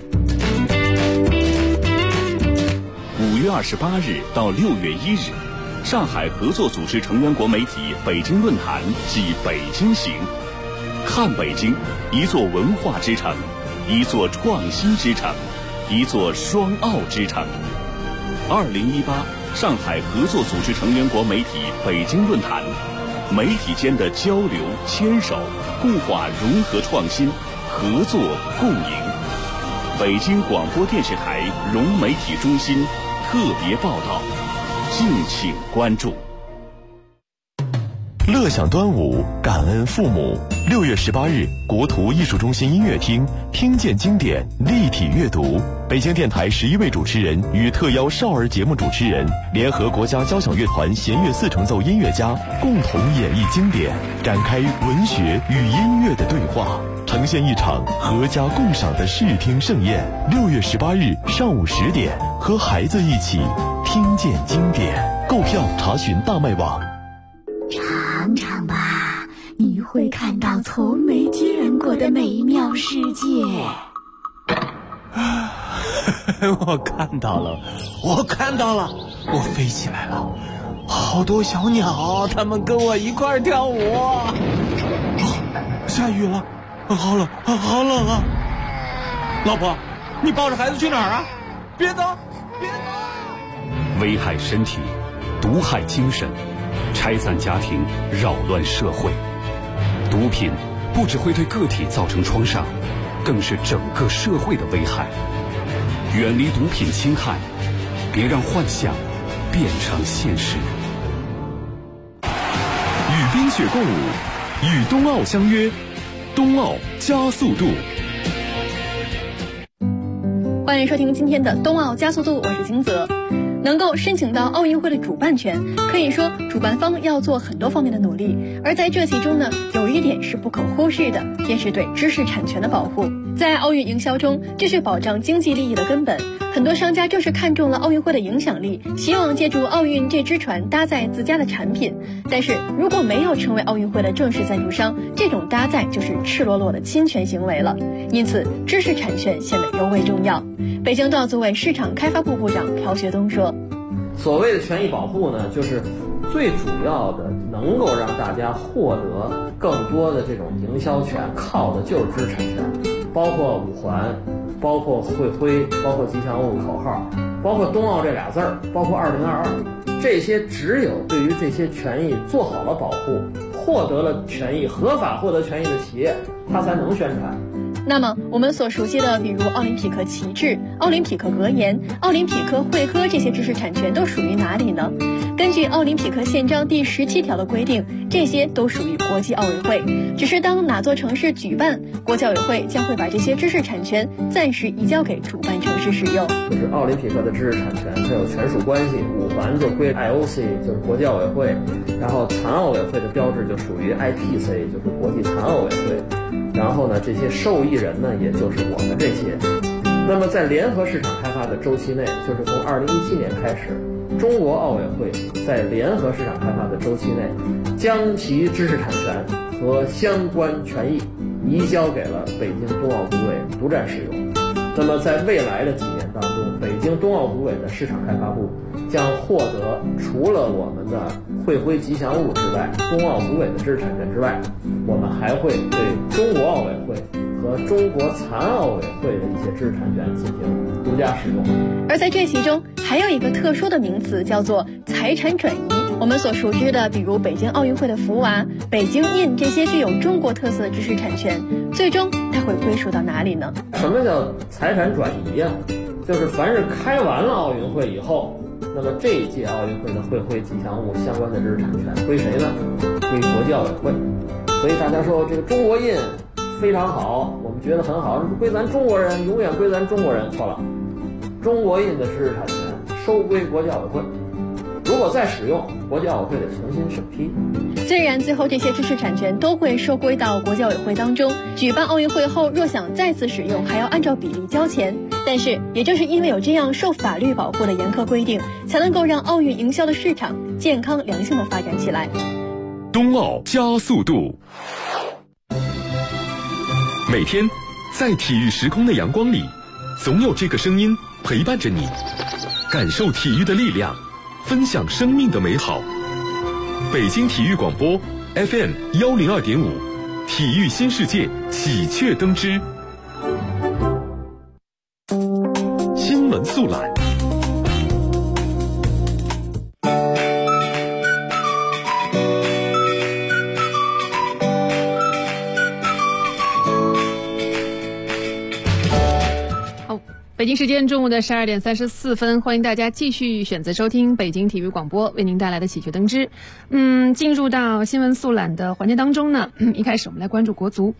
5月28日到6月1日，上海合作组织成员国媒体北京论坛暨北京行，看北京，一座文化之城，一座创新之城，一座双奥之城。2018上海合作组织成员国媒体北京论坛，媒体间的交流、牵手、固化、融合、创新、合作、共赢。 北京广播电视台融媒体中心特别报道，敬请关注。 乐享端午，感恩父母。6月18日，国图艺术中心音乐厅听见经典立体阅读，北京电台11位主持人与特邀少儿节目主持人联合国家交响乐团弦乐4重奏音乐家共同演绎经典，展开文学与音乐的对话，呈现一场合家共赏的视听盛宴。6月18日上午10点，和孩子一起听见经典。购票查询大麦网。 尝尝吧，你会看到从没见过的美妙世界。 我看到了，我飞起来了，好多小鸟，它们跟我一块儿跳舞。下雨了，好冷啊！老婆，你抱着孩子去哪儿啊？别走！ 危害身体，毒害精神，拆散家庭，扰乱社会。毒品不只会对个体造成创伤，更是整个社会的危害。远离毒品侵害，别让幻想变成现实。 与冰雪共舞，与冬奥相约，冬奥加速度。 欢迎收听今天的冬奥加速度，我是金泽。能够申请到奥运会的主办权，可以说主办方要做很多方面的努力，而在这其中呢，有一点是不可忽视的，便是对知识产权的保护。在奥运营销中，这是保障经济利益的根本。很多商家正是看中了奥运会的影响力，希望借助奥运这只船搭载自家的产品。但是如果没有成为奥运会的正式赞助商，这种搭载就是赤裸裸的侵权行为了。因此，知识产权显得尤为重要。北京冬奥组委市场开发部部长朴学东说：“ 所谓的权益保护呢，就是最主要的能够让大家获得更多的这种营销权，靠的就是知识产权。包括五环，包括会徽，包括吉祥物口号，包括冬奥这俩字儿，包括2022，这些只有对于这些权益做好了保护，获得了权益，合法获得权益的企业，它才能宣传。” 那么我们所熟悉的比如奥林匹克旗帜、奥林匹克格言、奥林匹克会歌这些知识产权都属于哪里呢？根据奥林匹克宪章第17条的规定，这些都属于国际奥委会，只是当哪座城市举办，国际奥委会将会把这些知识产权暂时移交给主办城市使用。 就是奥林匹克的知识产权它有权属关系，五环就归 IOC， 就是国际奥委会，然后残奥委会的标志就属于 IPC， 就是国际残奥委会。然后呢，这些受益人呢，也就是我们这些。那么在联合市场开发的周期内，就是从2017年开始，中国奥委会在联合市场开发的周期内，将其知识产权和相关权益移交给了北京冬奥组委独占使用。那么在未来的几年当中，北京冬奥组委的市场开发部将获得除了我们的会徽吉祥物之外，冬奥组委的知识产权之外，我们还会对中国奥委会和中国残奥委会的一些知识产权进行独家使用。 而在这其中还有一个特殊的名词，叫做财产转移。我们所熟知的比如北京奥运会的福娃、北京印这些具有中国特色的知识产权，最终它会归属到哪里呢？ 什么叫财产转移呀？就是凡是开完了奥运会以后，那么这一届奥运会的会徽吉祥物相关的知识产权归谁呢？归国际奥委会。所以大家说这个中国印非常好，我们觉得很好，归咱中国人，永远归咱中国人。错了，中国印的知识产权收归国际奥委会，如果再使用，国际奥委会得重新审批。 虽然最后这些知识产权都会收归到国际奥委会当中，举办奥运会后若想再次使用，还要按照比例交钱。但是也正是因为有这样受法律保护的严苛规定，才能够让奥运营销的市场健康良性的发展起来。 冬奥加速度。每天在体育时空的阳光里，总有这个声音陪伴着你，感受体育的力量，分享生命的美好。北京体育广播 FM 102.5，体育新世界喜鹊登枝。新闻速览。 北京时间中午的12点34分，欢迎大家继续选择收听北京体育广播为您带来的喜鹊登枝。进入到新闻速览的环节当中呢，一开始我们来关注国足。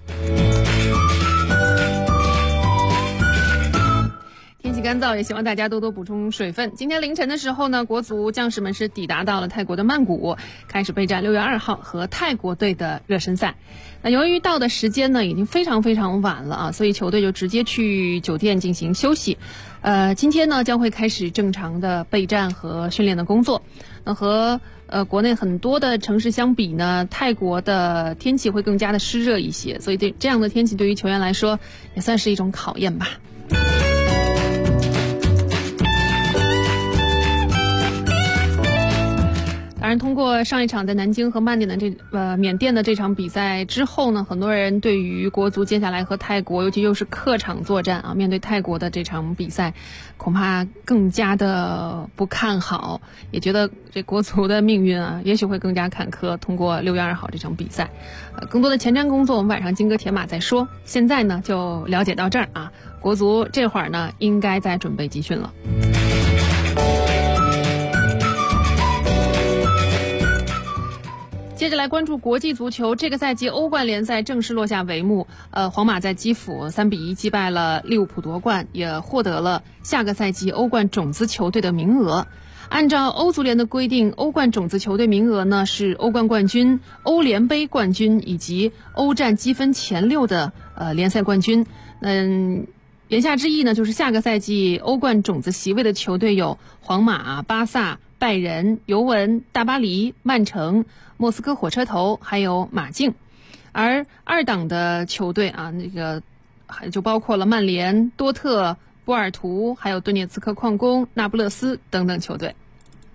天气干燥，也希望大家多多补充水分。今天凌晨的时候呢，国足将士们是抵达到了泰国的曼谷，开始备战6月2号和泰国队的热身赛。那由于到的时间呢已经非常非常晚了啊，所以球队就直接去酒店进行休息。今天呢将会开始正常的备战和训练的工作。那和国内很多的城市相比呢，泰国的天气会更加的湿热一些，所以这样的天气对于球员来说也算是一种考验吧。当然，通过上一场在南京和缅甸的这场比赛之后呢，很多人对于国足接下来和泰国，尤其又是客场作战啊，面对泰国的这场比赛，恐怕更加的不看好，也觉得这国足的命运啊，也许会更加坎坷。通过6月2号这场比赛，更多的前瞻工作我们晚上金戈铁马再说。现在呢，就了解到这儿啊，国足这会儿呢，应该在准备集训了。接着来关注国际足球，这个赛季欧冠联赛正式落下帷幕。皇马在基辅3-1击败了利物浦夺冠，也获得了下个赛季欧冠种子球队的名额。按照欧足联的规定，欧冠种子球队名额呢是欧冠冠军、欧联杯冠军以及欧战积分前6的联赛冠军。言下之意呢，就是下个赛季欧冠种子席位的球队有皇马、巴萨、拜仁、尤文、大巴黎、曼城、莫斯科火车头还有马竞。而二档的球队啊，就包括了曼联、多特、波尔图还有顿涅茨克矿工、那不勒斯等等球队。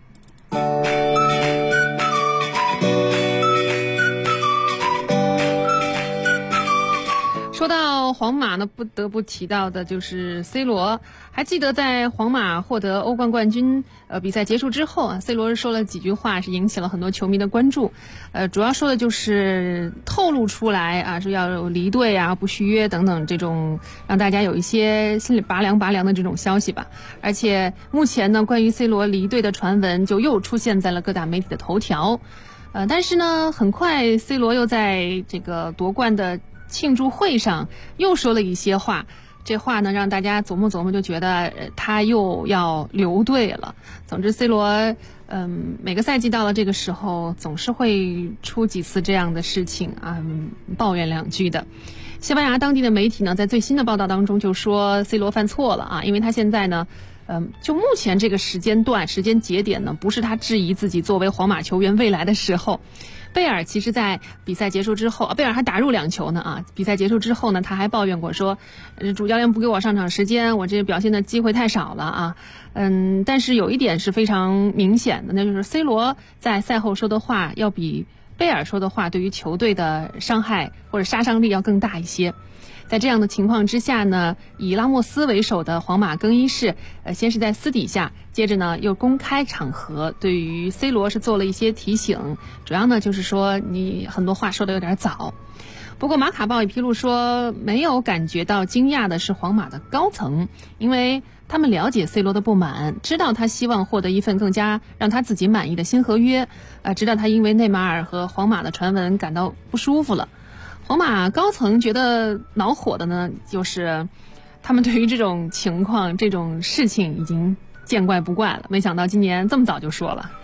说到皇马呢，不得不提到的就是 C 罗。还记得在皇马获得欧冠冠军比赛结束之后啊 ，C 罗说了几句话，是引起了很多球迷的关注。主要说的就是透露出来啊，说要离队啊、不续约等等这种让大家有一些心里拔凉的这种消息吧。而且目前呢，关于 C 罗离队的传闻就又出现在了各大媒体的头条。但是呢，很快 C 罗又在这个夺冠的庆祝会上又说了一些话，这话呢让大家琢磨琢磨，就觉得他又要留队了。总之 C 罗每个赛季到了这个时候总是会出几次这样的事情啊，抱怨两句的。西班牙当地的媒体呢在最新的报道当中就说 C 罗犯错了啊，因为他现在呢就目前这个时间节点呢，不是他质疑自己作为皇马球员未来的时候。贝尔其实在比赛结束之后，贝尔还打入2球呢啊！比赛结束之后呢，他还抱怨过说，主教练不给我上场时间，我这表现的机会太少了啊。但是有一点是非常明显的，那就是 C 罗在赛后说的话要比贝尔说的话对于球队的伤害或者杀伤力要更大一些。在这样的情况之下呢，以拉莫斯为首的皇马更衣室先是在私底下，接着呢又公开场合对于 C 罗是做了一些提醒，主要呢就是说你很多话说的有点早。不过马卡报也披露说，没有感觉到惊讶的是皇马的高层，因为他们了解 C 罗的不满，知道他希望获得一份更加让他自己满意的新合约，知道他因为内马尔和皇马的传闻感到不舒服了。皇马高层觉得恼火的呢，就是他们对于这种情况、这种事情已经见怪不怪了。没想到今年这么早就说了。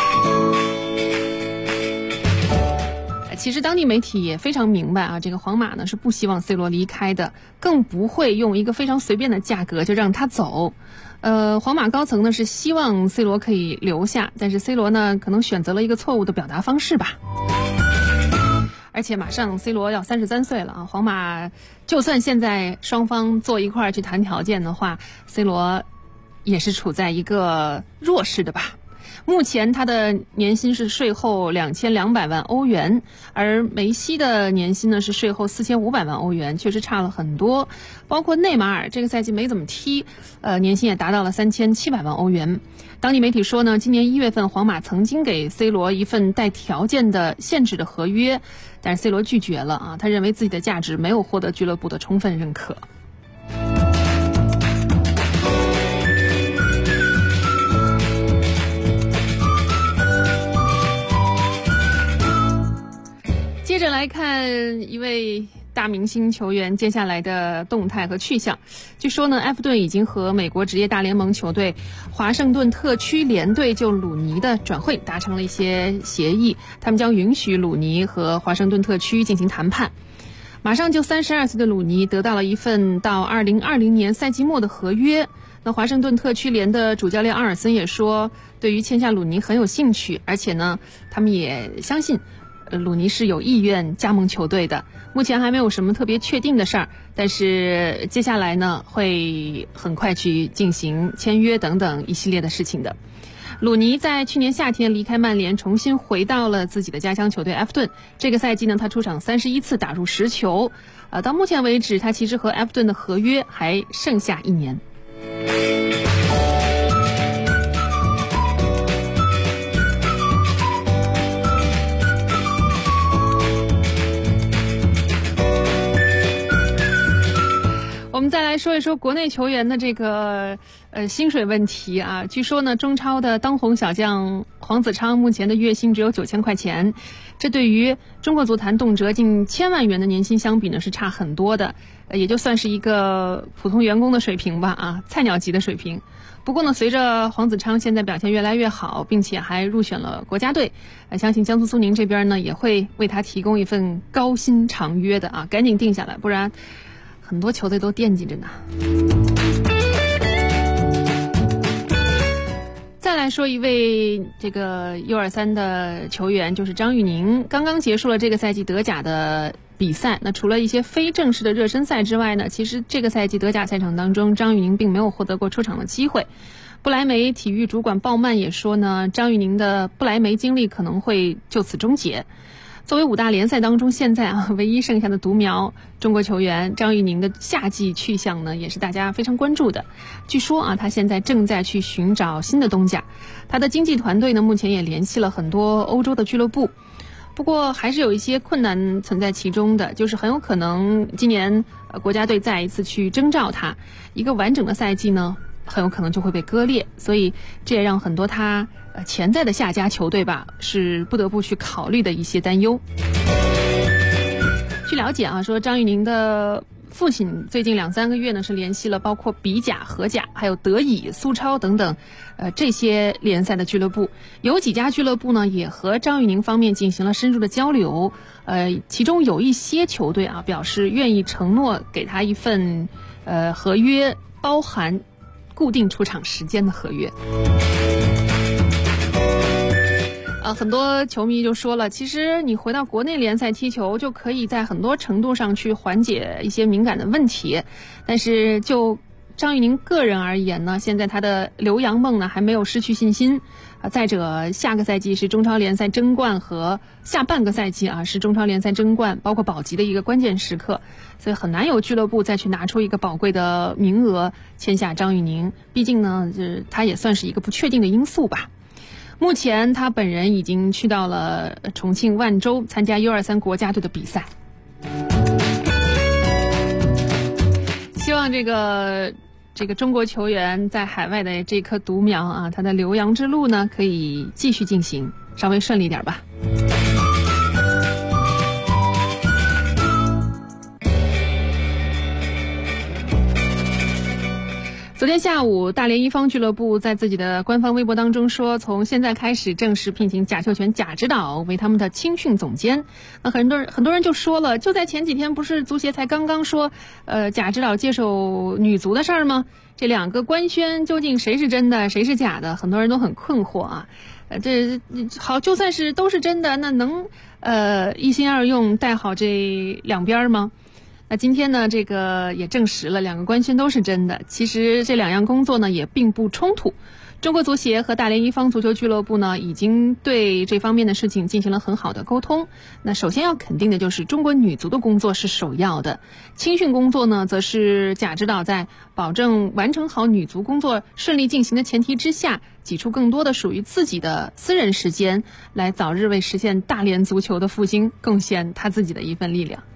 其实当地媒体也非常明白啊，这个皇马呢是不希望 C 罗离开的，更不会用一个非常随便的价格就让他走。皇马高层呢是希望 C 罗可以留下，但是 C 罗呢可能选择了一个错误的表达方式吧。而且马上 C 罗要33岁了啊，皇马就算现在双方坐一块儿去谈条件的话 ，C 罗也是处在一个弱势的吧。目前他的年薪是税后2200万欧元，而梅西的年薪呢是税后4500万欧元，确实差了很多。包括内马尔这个赛季没怎么踢，年薪也达到了3700万欧元。当地媒体说呢，今年1月份皇马曾经给 C 罗一份带条件的限制的合约，但是 C 罗拒绝了啊，他认为自己的价值没有获得俱乐部的充分认可。 来看一位大明星球员接下来的动态和去向。据说呢，埃弗顿已经和美国职业大联盟球队华盛顿特区联队就鲁尼的转会达成了一些协议，他们将允许鲁尼和华盛顿特区进行谈判。马上就32岁的鲁尼得到了一份到2020年赛季末的合约。那华盛顿特区联的主教练阿尔森也说，对于签下鲁尼很有兴趣，而且呢，他们也相信鲁尼是有意愿加盟球队的。目前还没有什么特别确定的事儿，但是接下来呢，会很快去进行签约等等一系列的事情的。鲁尼在去年夏天离开曼联，重新回到了自己的家乡球队埃弗顿。这个赛季呢，他出场31次，打入10球。到目前为止，他其实和埃弗顿的合约还剩下1年。我们再来说一说国内球员的这个薪水问题啊。据说呢，中超的当红小将黄子昌目前的月薪只有9000块钱，这对于中国足坛动辄近1000万元的年薪相比呢，是差很多的。也就算是一个普通员工的水平吧啊，菜鸟级的水平。不过呢，随着黄子昌现在表现越来越好，并且还入选了国家队，相信江苏苏宁这边呢也会为他提供一份高薪长约的啊，赶紧定下来，不然很多球队都惦记着呢。再来说一位这个 U23 的球员，就是张玉宁，刚刚结束了这个赛季德甲的比赛。那除了一些非正式的热身赛之外呢，其实这个赛季德甲赛场当中，张玉宁并没有获得过出场的机会。不莱梅体育主管鲍曼也说呢，张玉宁的不莱梅经历可能会就此终结。作为5大联赛当中现在唯一剩下的独苗中国球员，张玉宁的夏季去向呢也是大家非常关注的。据说他现在正在去寻找新的东家，他的经纪团队呢目前也联系了很多欧洲的俱乐部，不过还是有一些困难存在其中的，就是很有可能今年国家队再一次去征召他，一个完整的赛季呢很有可能就会被割裂，所以这也让很多他潜在的下家球队吧是不得不去考虑的一些担忧。据了解说张玉宁的父亲最近2-3个月呢是联系了包括比甲、荷甲还有德乙、苏超等等这些联赛的俱乐部，有几家俱乐部呢也和张玉宁方面进行了深入的交流，其中有一些球队表示愿意承诺给他一份合约，包含固定出场时间的合约。很多球迷就说了，其实你回到国内联赛踢球就可以在很多程度上去缓解一些敏感的问题，但是就张玉宁个人而言呢，现在他的留洋梦呢还没有失去信心再者下个赛季是中超联赛争冠和下半个赛季是中超联赛争冠包括保级的一个关键时刻，所以很难有俱乐部再去拿出一个宝贵的名额签下张玉宁，毕竟呢他也算是一个不确定的因素吧。目前他本人已经去到了重庆万州参加 U23 国家队的比赛，希望这个中国球员在海外的这棵独苗他的留洋之路呢可以继续进行，稍微顺利点吧。昨天下午，大连一方俱乐部在自己的官方微博当中说，从现在开始正式聘请贾秀全贾指导为他们的青训总监。那很多人就说了，就在前几天不是足协才刚刚说贾指导接手女足的事儿吗？这2个官宣究竟谁是真的谁是假的，很多人都很困惑这好，就算是都是真的，那能一心二用带好这两边吗？那今天呢，这个也证实了2个官宣都是真的。其实这2样工作呢也并不冲突。中国足协和大连一方足球俱乐部呢已经对这方面的事情进行了很好的沟通。那首先要肯定的就是中国女足的工作是首要的，青训工作呢则是贾指导在保证完成好女足工作顺利进行的前提之下，挤出更多的属于自己的私人时间，来早日为实现大连足球的复兴贡献他自己的一份力量。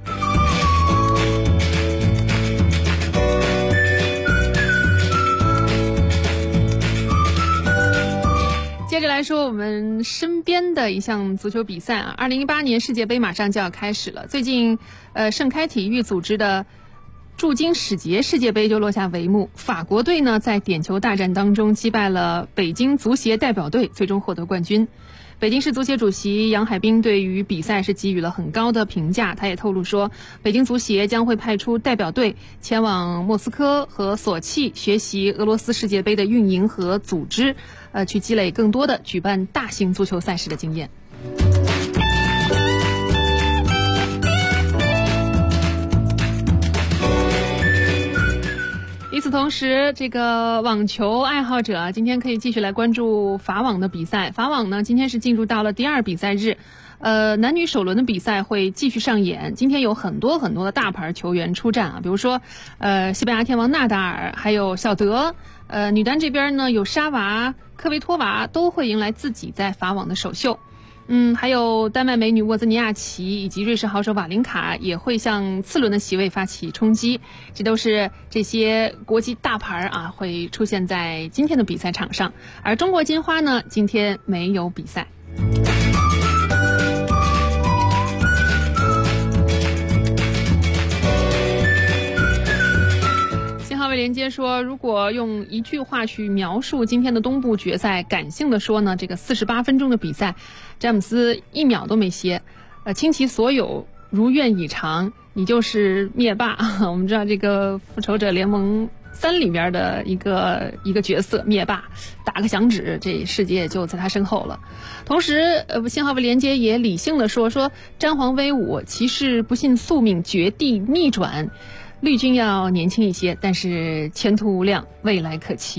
接着来来说我们身边的一项足球比赛啊，2018年世界杯马上就要开始了。最近，盛开体育组织的驻京使节世界杯就落下帷幕。法国队呢在点球大战当中击败了北京足协代表队，最终获得冠军。北京市足协主席杨海滨对于比赛是给予了很高的评价，他也透露说，北京足协将会派出代表队前往莫斯科和索契学习俄罗斯世界杯的运营和组织，去积累更多的举办大型足球赛事的经验。与此同时，这个网球爱好者今天可以继续来关注法网的比赛。法网呢，今天是进入到了第2比赛日，男女首轮的比赛会继续上演。今天有很多的大牌球员出战啊，比如说，西班牙天王纳达尔，还有小德，女单这边呢有沙娃、科维托娃都会迎来自己在法网的首秀。还有丹麦美女沃兹尼亚奇以及瑞士好手瓦林卡也会向次轮的席位发起冲击，这都是这些国际大牌啊会出现在今天的比赛场上。而中国金花呢，今天没有比赛。连接说，如果用一句话去描述今天的东部决赛，感性的说呢，这个48分钟的比赛，詹姆斯1秒都没歇，倾其所有，如愿以偿，你就是灭霸。我们知道这个复仇者联盟3里面的一个角色灭霸，打个响指，这世界就在他身后了。同时，信号位连接也理性的说詹皇威武，骑士不信宿命，绝地逆转。绿军要年轻一些，但是前途无量，未来可期。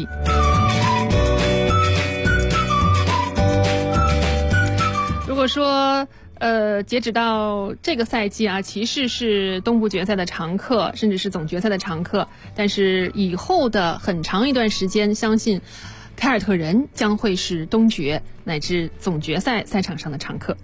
如果说截止到这个赛季啊，骑士是东部决赛的常客，甚至是总决赛的常客，但是以后的很长一段时间，相信凯尔特人将会是东决乃至总决赛赛场上的常客。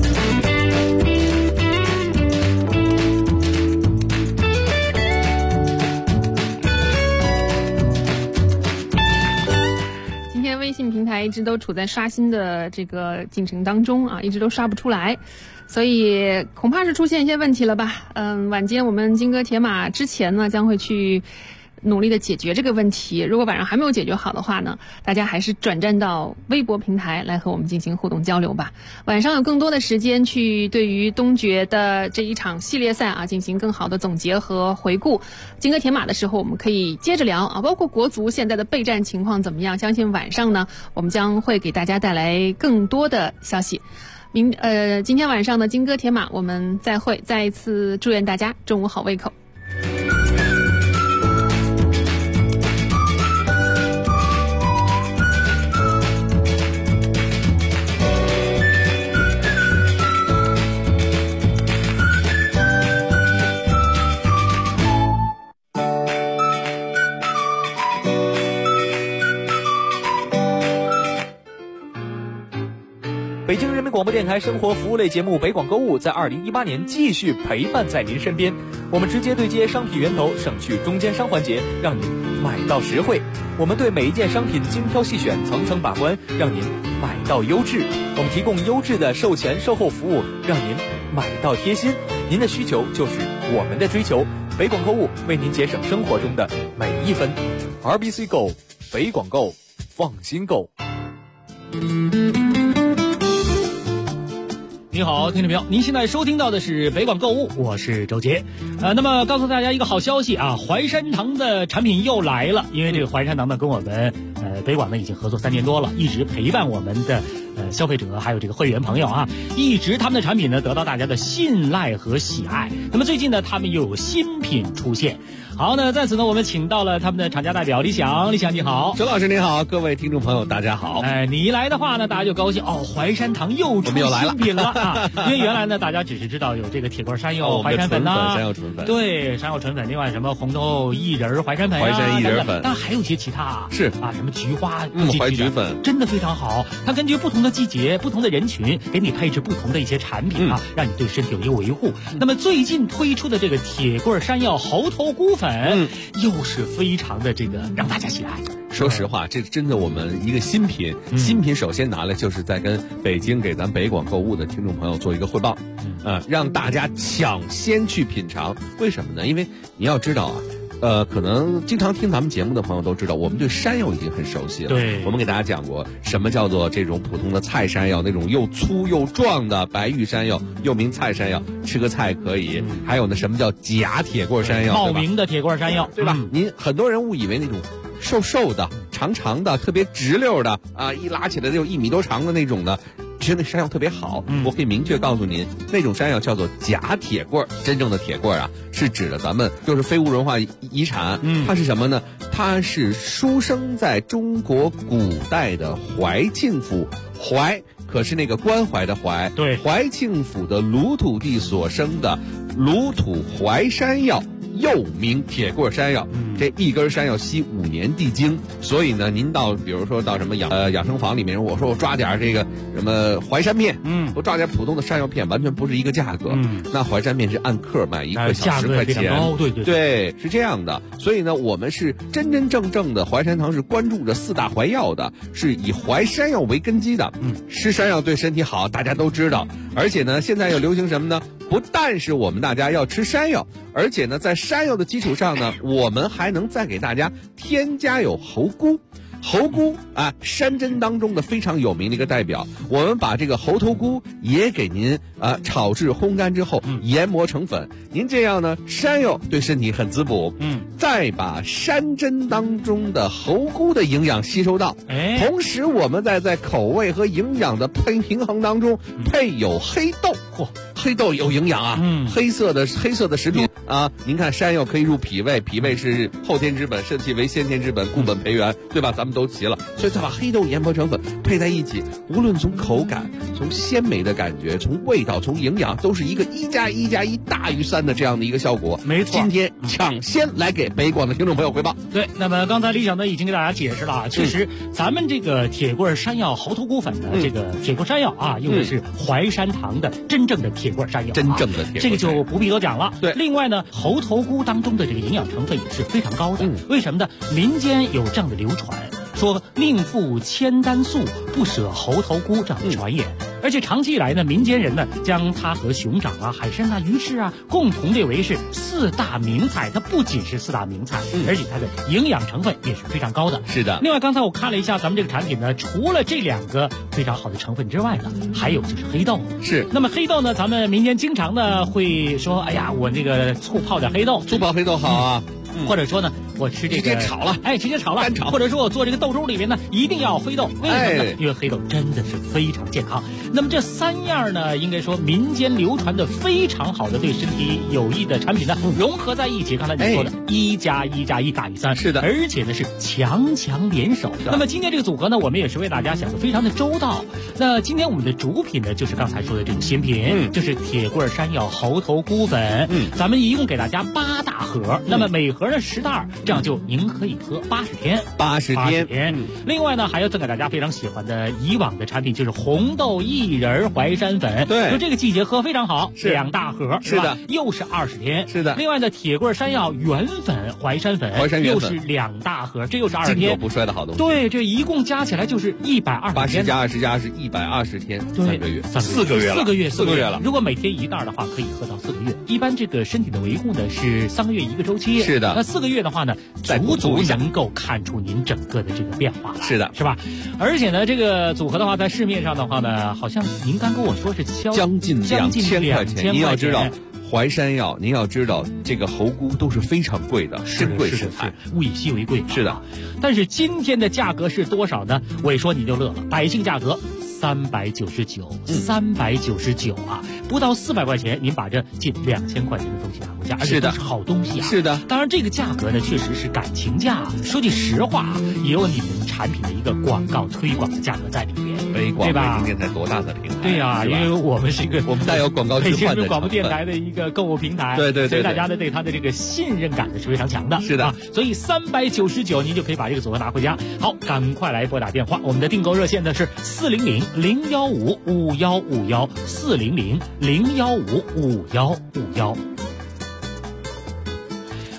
微信平台一直都处在刷新的这个进程当中啊，一直都刷不出来，所以恐怕是出现一些问题了吧。晚间我们金戈铁马之前呢，将会去努力的解决这个问题。如果晚上还没有解决好的话呢，大家还是转战到微博平台来和我们进行互动交流吧。晚上有更多的时间去对于东决的这一场系列赛啊进行更好的总结和回顾。金戈铁马的时候我们可以接着聊啊，包括国足现在的备战情况怎么样，相信晚上呢我们将会给大家带来更多的消息。今天晚上的金戈铁马我们再会，再一次祝愿大家中午好胃口。 北京人民广播电台生活服务类节目北广购物在2018年继续陪伴在您身边，我们直接对接商品源头，省去中间商环节，让您买到实惠。我们对每一件商品精挑细选，层层把关，让您买到优质。我们提供优质的售前售后服务，让您买到贴心。您的需求就是我们的追求，北广购物为您节省生活中的每一分。RBC Go， 北广购，放心购。 你好，听众朋友，您现在收听到的是北广购物，我是周杰。那么告诉大家一个好消息啊，淮山堂的产品又来了。因为这个淮山堂呢，跟我们北广呢已经合作3年多了，一直陪伴我们的消费者还有这个会员朋友啊，一直他们的产品呢得到大家的信赖和喜爱。那么最近呢，他们又有新品出现。好，那在此呢，我们请到了他们的厂家代表李想。李想你好。 周老师你好，各位听众朋友大家好。 你一来的话呢，大家就高兴哦，淮山堂又出新品了啊！因为原来呢，大家只是知道有这个铁棍山药淮山粉呐， 山药纯粉， 对，山药纯粉，另外什么红豆薏仁淮山粉淮山薏仁粉， 当然还有一些其他是啊，什么菊花淮菊粉， 真的非常好。它根据不同的季节、不同的人群，给你配置不同的一些产品啊，让你对身体有一个维护。那么最近推出的这个铁棍山药猴头菇粉，又是非常的这个让大家喜爱。 是说实话，这真的我们一个新品，新品首先拿来就是在跟北京给咱北广购物的听众朋友做一个汇报，让大家抢先去品尝。为什么呢？因为你要知道啊。可能经常听咱们节目的朋友都知道，我们对山药已经很熟悉了。 对， 我们给大家讲过什么叫做这种普通的菜山药，那种又粗又壮的白玉山药，又名菜山药，吃个菜可以。还有呢，什么叫假铁棍山药？ 冒名的铁棍山药， 对吧？您很多人误以为那种瘦瘦的、长长的、特别直溜的啊，一拉起来就1米多长的那种的。其实那山药特别好，我可以明确告诉您，那种山药叫做假铁棍儿。真正的铁棍儿啊，是指的咱们就是非物质文化遗产。它是什么呢？它是书生在中国古代的怀庆府，怀可是那个关怀的怀， 对， 怀庆府的鲁土地所生的鲁土怀山药。又名铁棍山药，这一根山药吸5年地精，所以呢，您比如说到什么养生坊里面，我说我抓点这个什么淮山片，我抓点普通的山药片，完全不是一个价格。那淮山片是按克卖，1克小10块钱，对，是这样的。所以呢，我们是真真正正的淮山堂是关注着4大怀药的，是以淮山药为根基的。吃山药对身体好，大家都知道。而且呢，现在又流行什么呢？不但是我们大家要吃山药，而且呢，在山药的基础上呢，我们还能再给大家添加有猴菇。猴菇啊，山珍当中的非常有名的一个代表。我们把这个猴头菇也给您炒制烘干之后，研磨成粉。您这样呢，山药对身体很滋补。再把山珍当中的猴菇的营养吸收到，同时我们在口味和营养的平衡当中配有黑豆。黑豆有营养啊，黑色的食品啊，您看山药可以入脾胃，脾胃是后天之本，肾气为先天之本，固本培元，对吧？咱们都齐了，所以再把黑豆研磨成粉配在一起，无论从口感、从鲜美的感觉、从味道、从营养，都是一个1+1+1大于3的这样的一个效果。 没错， 今天抢先来给北广的听众朋友汇报。 对，那么刚才李小呢已经给大家解释了啊，其实咱们这个铁棍山药猴头菇粉的这个铁棍山药啊，用的是淮山堂的真正的铁棍山药， 真正的铁棍， 这个就不必多讲了。 对， 另外呢，猴头菇当中的这个营养成分也是非常高的。为什么呢？民间有这样的流传，说宁负千丹素，不舍猴头菇这样的传言。而且长期以来呢，民间人呢将它和熊掌啊、海参啊、鱼翅啊共同列为是4大名菜。它不仅是4大名菜，而且它的营养成分也是非常高的。 是的。 另外，刚才我看了一下咱们这个产品呢，除了这2个非常好的成分之外呢，还有就是黑豆。 是。 那么黑豆呢，咱们民间经常呢会说，哎呀，我这个醋泡点黑豆， 醋泡黑豆好啊。 或者说呢，我吃这个直接炒了， 直接炒了， 干炒。 或者说我做这个豆粥里面呢，一定要黑豆，为什么呢？因为黑豆真的是非常健康。那么这3样呢，应该说民间流传的非常好的对身体有益的产品呢，融合在一起。刚才你说的1+1+1大于3， 是的， 而且呢是强强联手。那么今天这个组合呢，我们也是为大家想的非常的周到。那今天我们的主品呢，就是刚才说的这个新品，就是铁棍山药猴头菇粉。咱们一共给大家8大盒，那么每盒呢10袋，这样就您可以喝80天。80天。另外呢，还要赠给大家非常喜欢的以往的产品，就是红豆薏仁淮山粉。 对， 就这个季节喝非常好， 是 2大盒， 是的， 又是20天。 是的。 另外呢，铁棍山药原粉淮山粉，又是2大盒，这又是20天， 经久不衰的好东西。 对，这一共加起来就是120天。 80加20加是120天，3个月 ，4个月了 ，4个月了。 如果每天1袋的话，可以喝到4个月。一般这个身体的维护呢是3个月1个周期。 是的。 那4个月的话呢，足能够看出您整个的这个变化。 是的， 是吧？而且呢，这个组合的话，在市面上的话呢，好像您刚跟我说是将近2000块钱。您要知道，淮山药，您要知道，这个猴菇都是非常贵的，珍贵食材， 物以稀为贵。 是的。 但是今天的价格是多少呢？我一说你就乐了，百姓价格399啊，不到400块钱，您把这近2000块钱的东西拿回家，而且都是好东西啊。 是的。 当然，这个价格呢，确实是感情价。说句实话，也有你们产品的一个广告推广的价格在里面，对吧？ 北京电台多大的平台？ 对呀，因为我们是一个我们带有广告置换的北京广播电台的一个购物平台， 对， 所以大家呢对它的这个信任感呢是非常强的。 是的， 所以399您就可以把这个组合拿回家。好，赶快来拨打电话，我们的订购热线呢是400-015-5151，400-015-5151。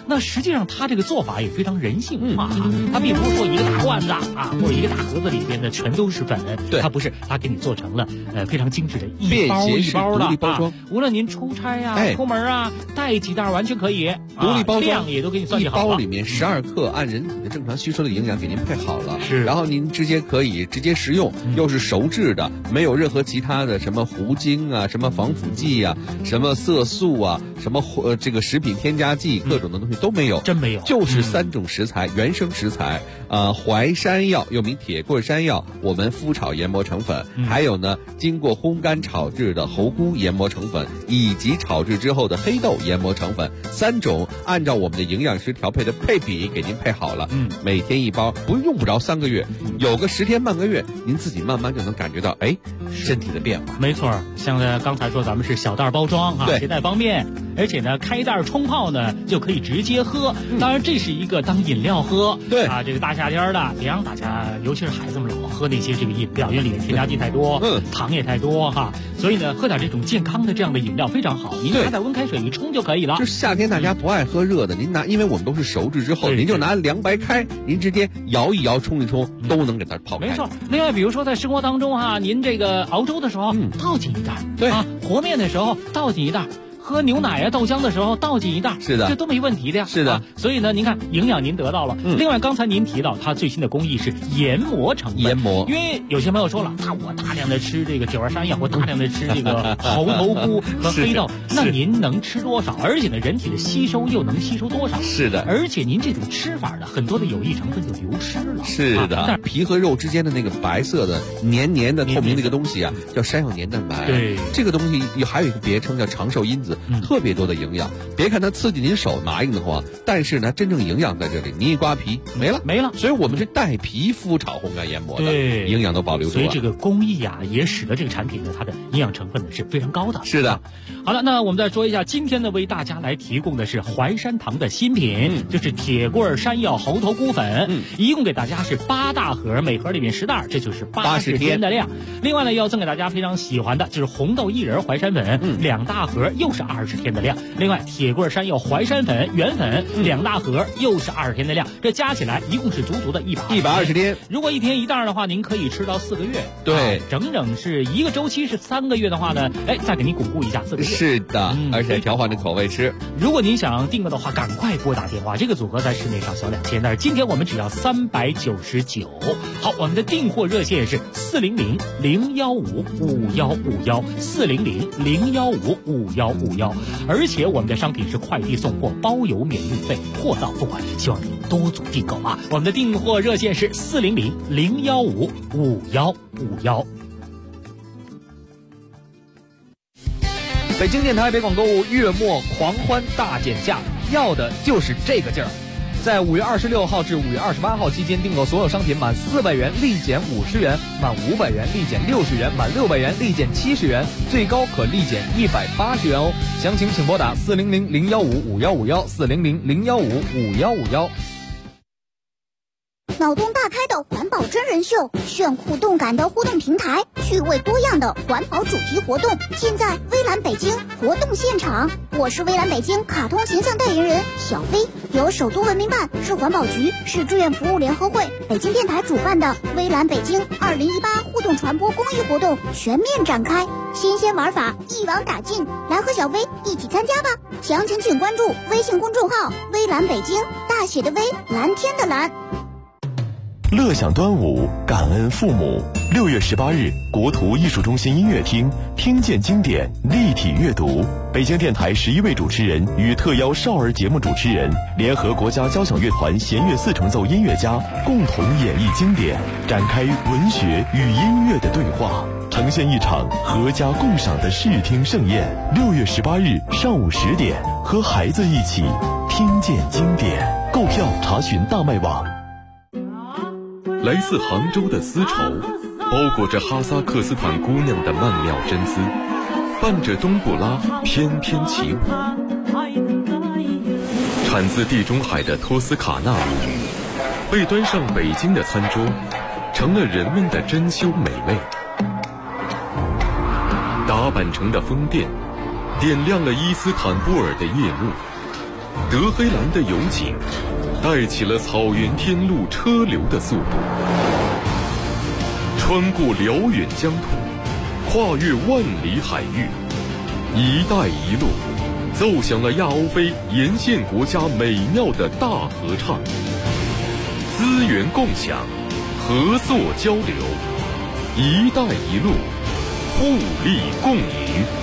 那实际上它这个做法也非常人性化，它并不是说一个大罐子啊或者一个大盒子里边的全都是粉， 对， 它不是，它给你做成了非常精致的便携一包的包装， 无论您出差呀、出门啊，带几袋完全可以， 独立包装， 量也都给你算计好了。 一包里面12克，按人体的正常吸收的营养给您配好了， 是， 然后您可以直接食用，又是熟制的，没有任何其他的什么糊精啊、什么防腐剂啊、什么色素啊、什么这个食品添加剂，各种的东西都没有， 真没有， 就是3种食材，原生食材，淮山药又名铁棍山药，我们麸炒研磨成粉，还有呢经过烘干炒制的猴菇研磨成粉，以及炒制之后的黑豆研磨成粉，3种按照我们的营养师调配的配比给您配好了，每天1包，用不着3个月，有个10天半个月，您自己慢慢就能感觉到身体的变化。 没错，像刚才说咱们是小袋包装携带方便，而且呢开袋冲泡呢就可以直接喝，当然这是一个当饮料喝， 对这个大夏天的别大家尤其是孩子们老喝那些这个饮料，因为里面添加剂太多，糖也太多所以呢喝点这种健康的这样的饮料非常好，您拿点温开水一冲就可以了。 就夏天大家不爱喝热的，您拿，因为我们都是熟制之后，您就拿凉白开，您直接摇一摇冲一冲，都能给它泡开。 没错。另外比如说在生活当中您这个熬粥的时候倒进一袋，对和面的时候倒进一袋，喝牛奶豆浆的时候倒进一袋， 是的， 这都没问题的呀。 是的， 所以呢您看营养您得到了。另外刚才您提到它最新的工艺是研磨成分， 研磨， 因为有些朋友说了，我大量的吃这个9味山药，我大量的吃这个猴头菇和黑豆，那您能吃多少？而且呢人体的吸收又能吸收多少？ 是的， 而且您这种吃法呢很多的有益成分就流失了。 是的，但是皮和肉之间的那个白色的黏黏的透明那个东西叫山药黏蛋白， 对， 这个东西还有一个别称叫长寿因子，特别多的营养。别看它刺激您手麻硬的慌，但是呢真正营养在这里，您一刮皮没了。所以我们是带皮麸炒烘干研磨的， 对， 营养都保留住了。 所以这个工艺也使得这个产品呢它的营养成分呢是非常高的。 是的。 好了，那我们再说一下，今天呢为大家来提供的是淮山堂的新品，就是铁棍山药猴头菇粉，一共给大家是8大盒，每盒里面10袋，这就是80天的量。另外呢要赠给大家非常喜欢的就是红豆薏仁淮山粉，2大盒又是20天的量。另外铁棍山药淮山粉原粉2大盒又是20天的量，这加起来一共是足足的120天。如果1天1袋的话，您可以吃到4个月。 对， 整整是一个周期是3个月的话呢，再给您巩固一下4个月。 是的，而且调换着口味吃。 如果您想订购的话，赶快拨打电话，这个组合在市面上小2000，但是今天我们只要399。好，我们的订货热线是400-015-5151，400-015-5151，而且我们的商品是快递送货，包邮免运费，货到付款，希望您多组订购啊！我们的订货热线是400-015-5151。 北京电台北广购物月末狂欢大减价，要的就是这个劲儿。在5月26号至5月28号期间订购所有商品满400元立减50元，满500元立减60元，满600元立减70元，最高可立减180元哦。详情请拨打400-015-5151，400-015-5151。 脑洞大开的环保真人秀，炫酷动感的互动平台，趣味多样的环保主题活动，尽在微蓝北京活动现场。我是微蓝北京卡通形象代言人小飞，由首都文明办、市环保局、市志愿服务联合会、北京电台主办的微蓝北京2018互动传播公益活动全面展开，新鲜玩法一网打尽，来和小飞一起参加吧！详情请关注微信公众号微蓝北京，大写的微，蓝天的蓝。 乐享端午，感恩父母。6月18日，国图艺术中心音乐厅听见经典立体阅读，北京电台11位主持人与特邀少儿节目主持人联合国家交响乐团弦乐4重奏音乐家共同演绎经典，展开文学与音乐的对话，呈现一场合家共赏的视听盛宴。6月18日上午10点，和孩子一起听见经典。购票查询大麦网。 来自杭州的丝绸，包裹着哈萨克斯坦姑娘的曼妙真姿，伴着冬不拉翩翩起舞。产自地中海的托斯卡纳米，被端上北京的餐桌，成了人们的珍馐美味。打扮成的风电，点亮了伊斯坦布尔的夜幕。 德黑兰的油井带起了草原天路车流的速度，穿过辽远疆土，跨越万里海域，一带一路奏响了亚欧非沿线国家美妙的大合唱。资源共享，合作交流，一带一路，互利共赢。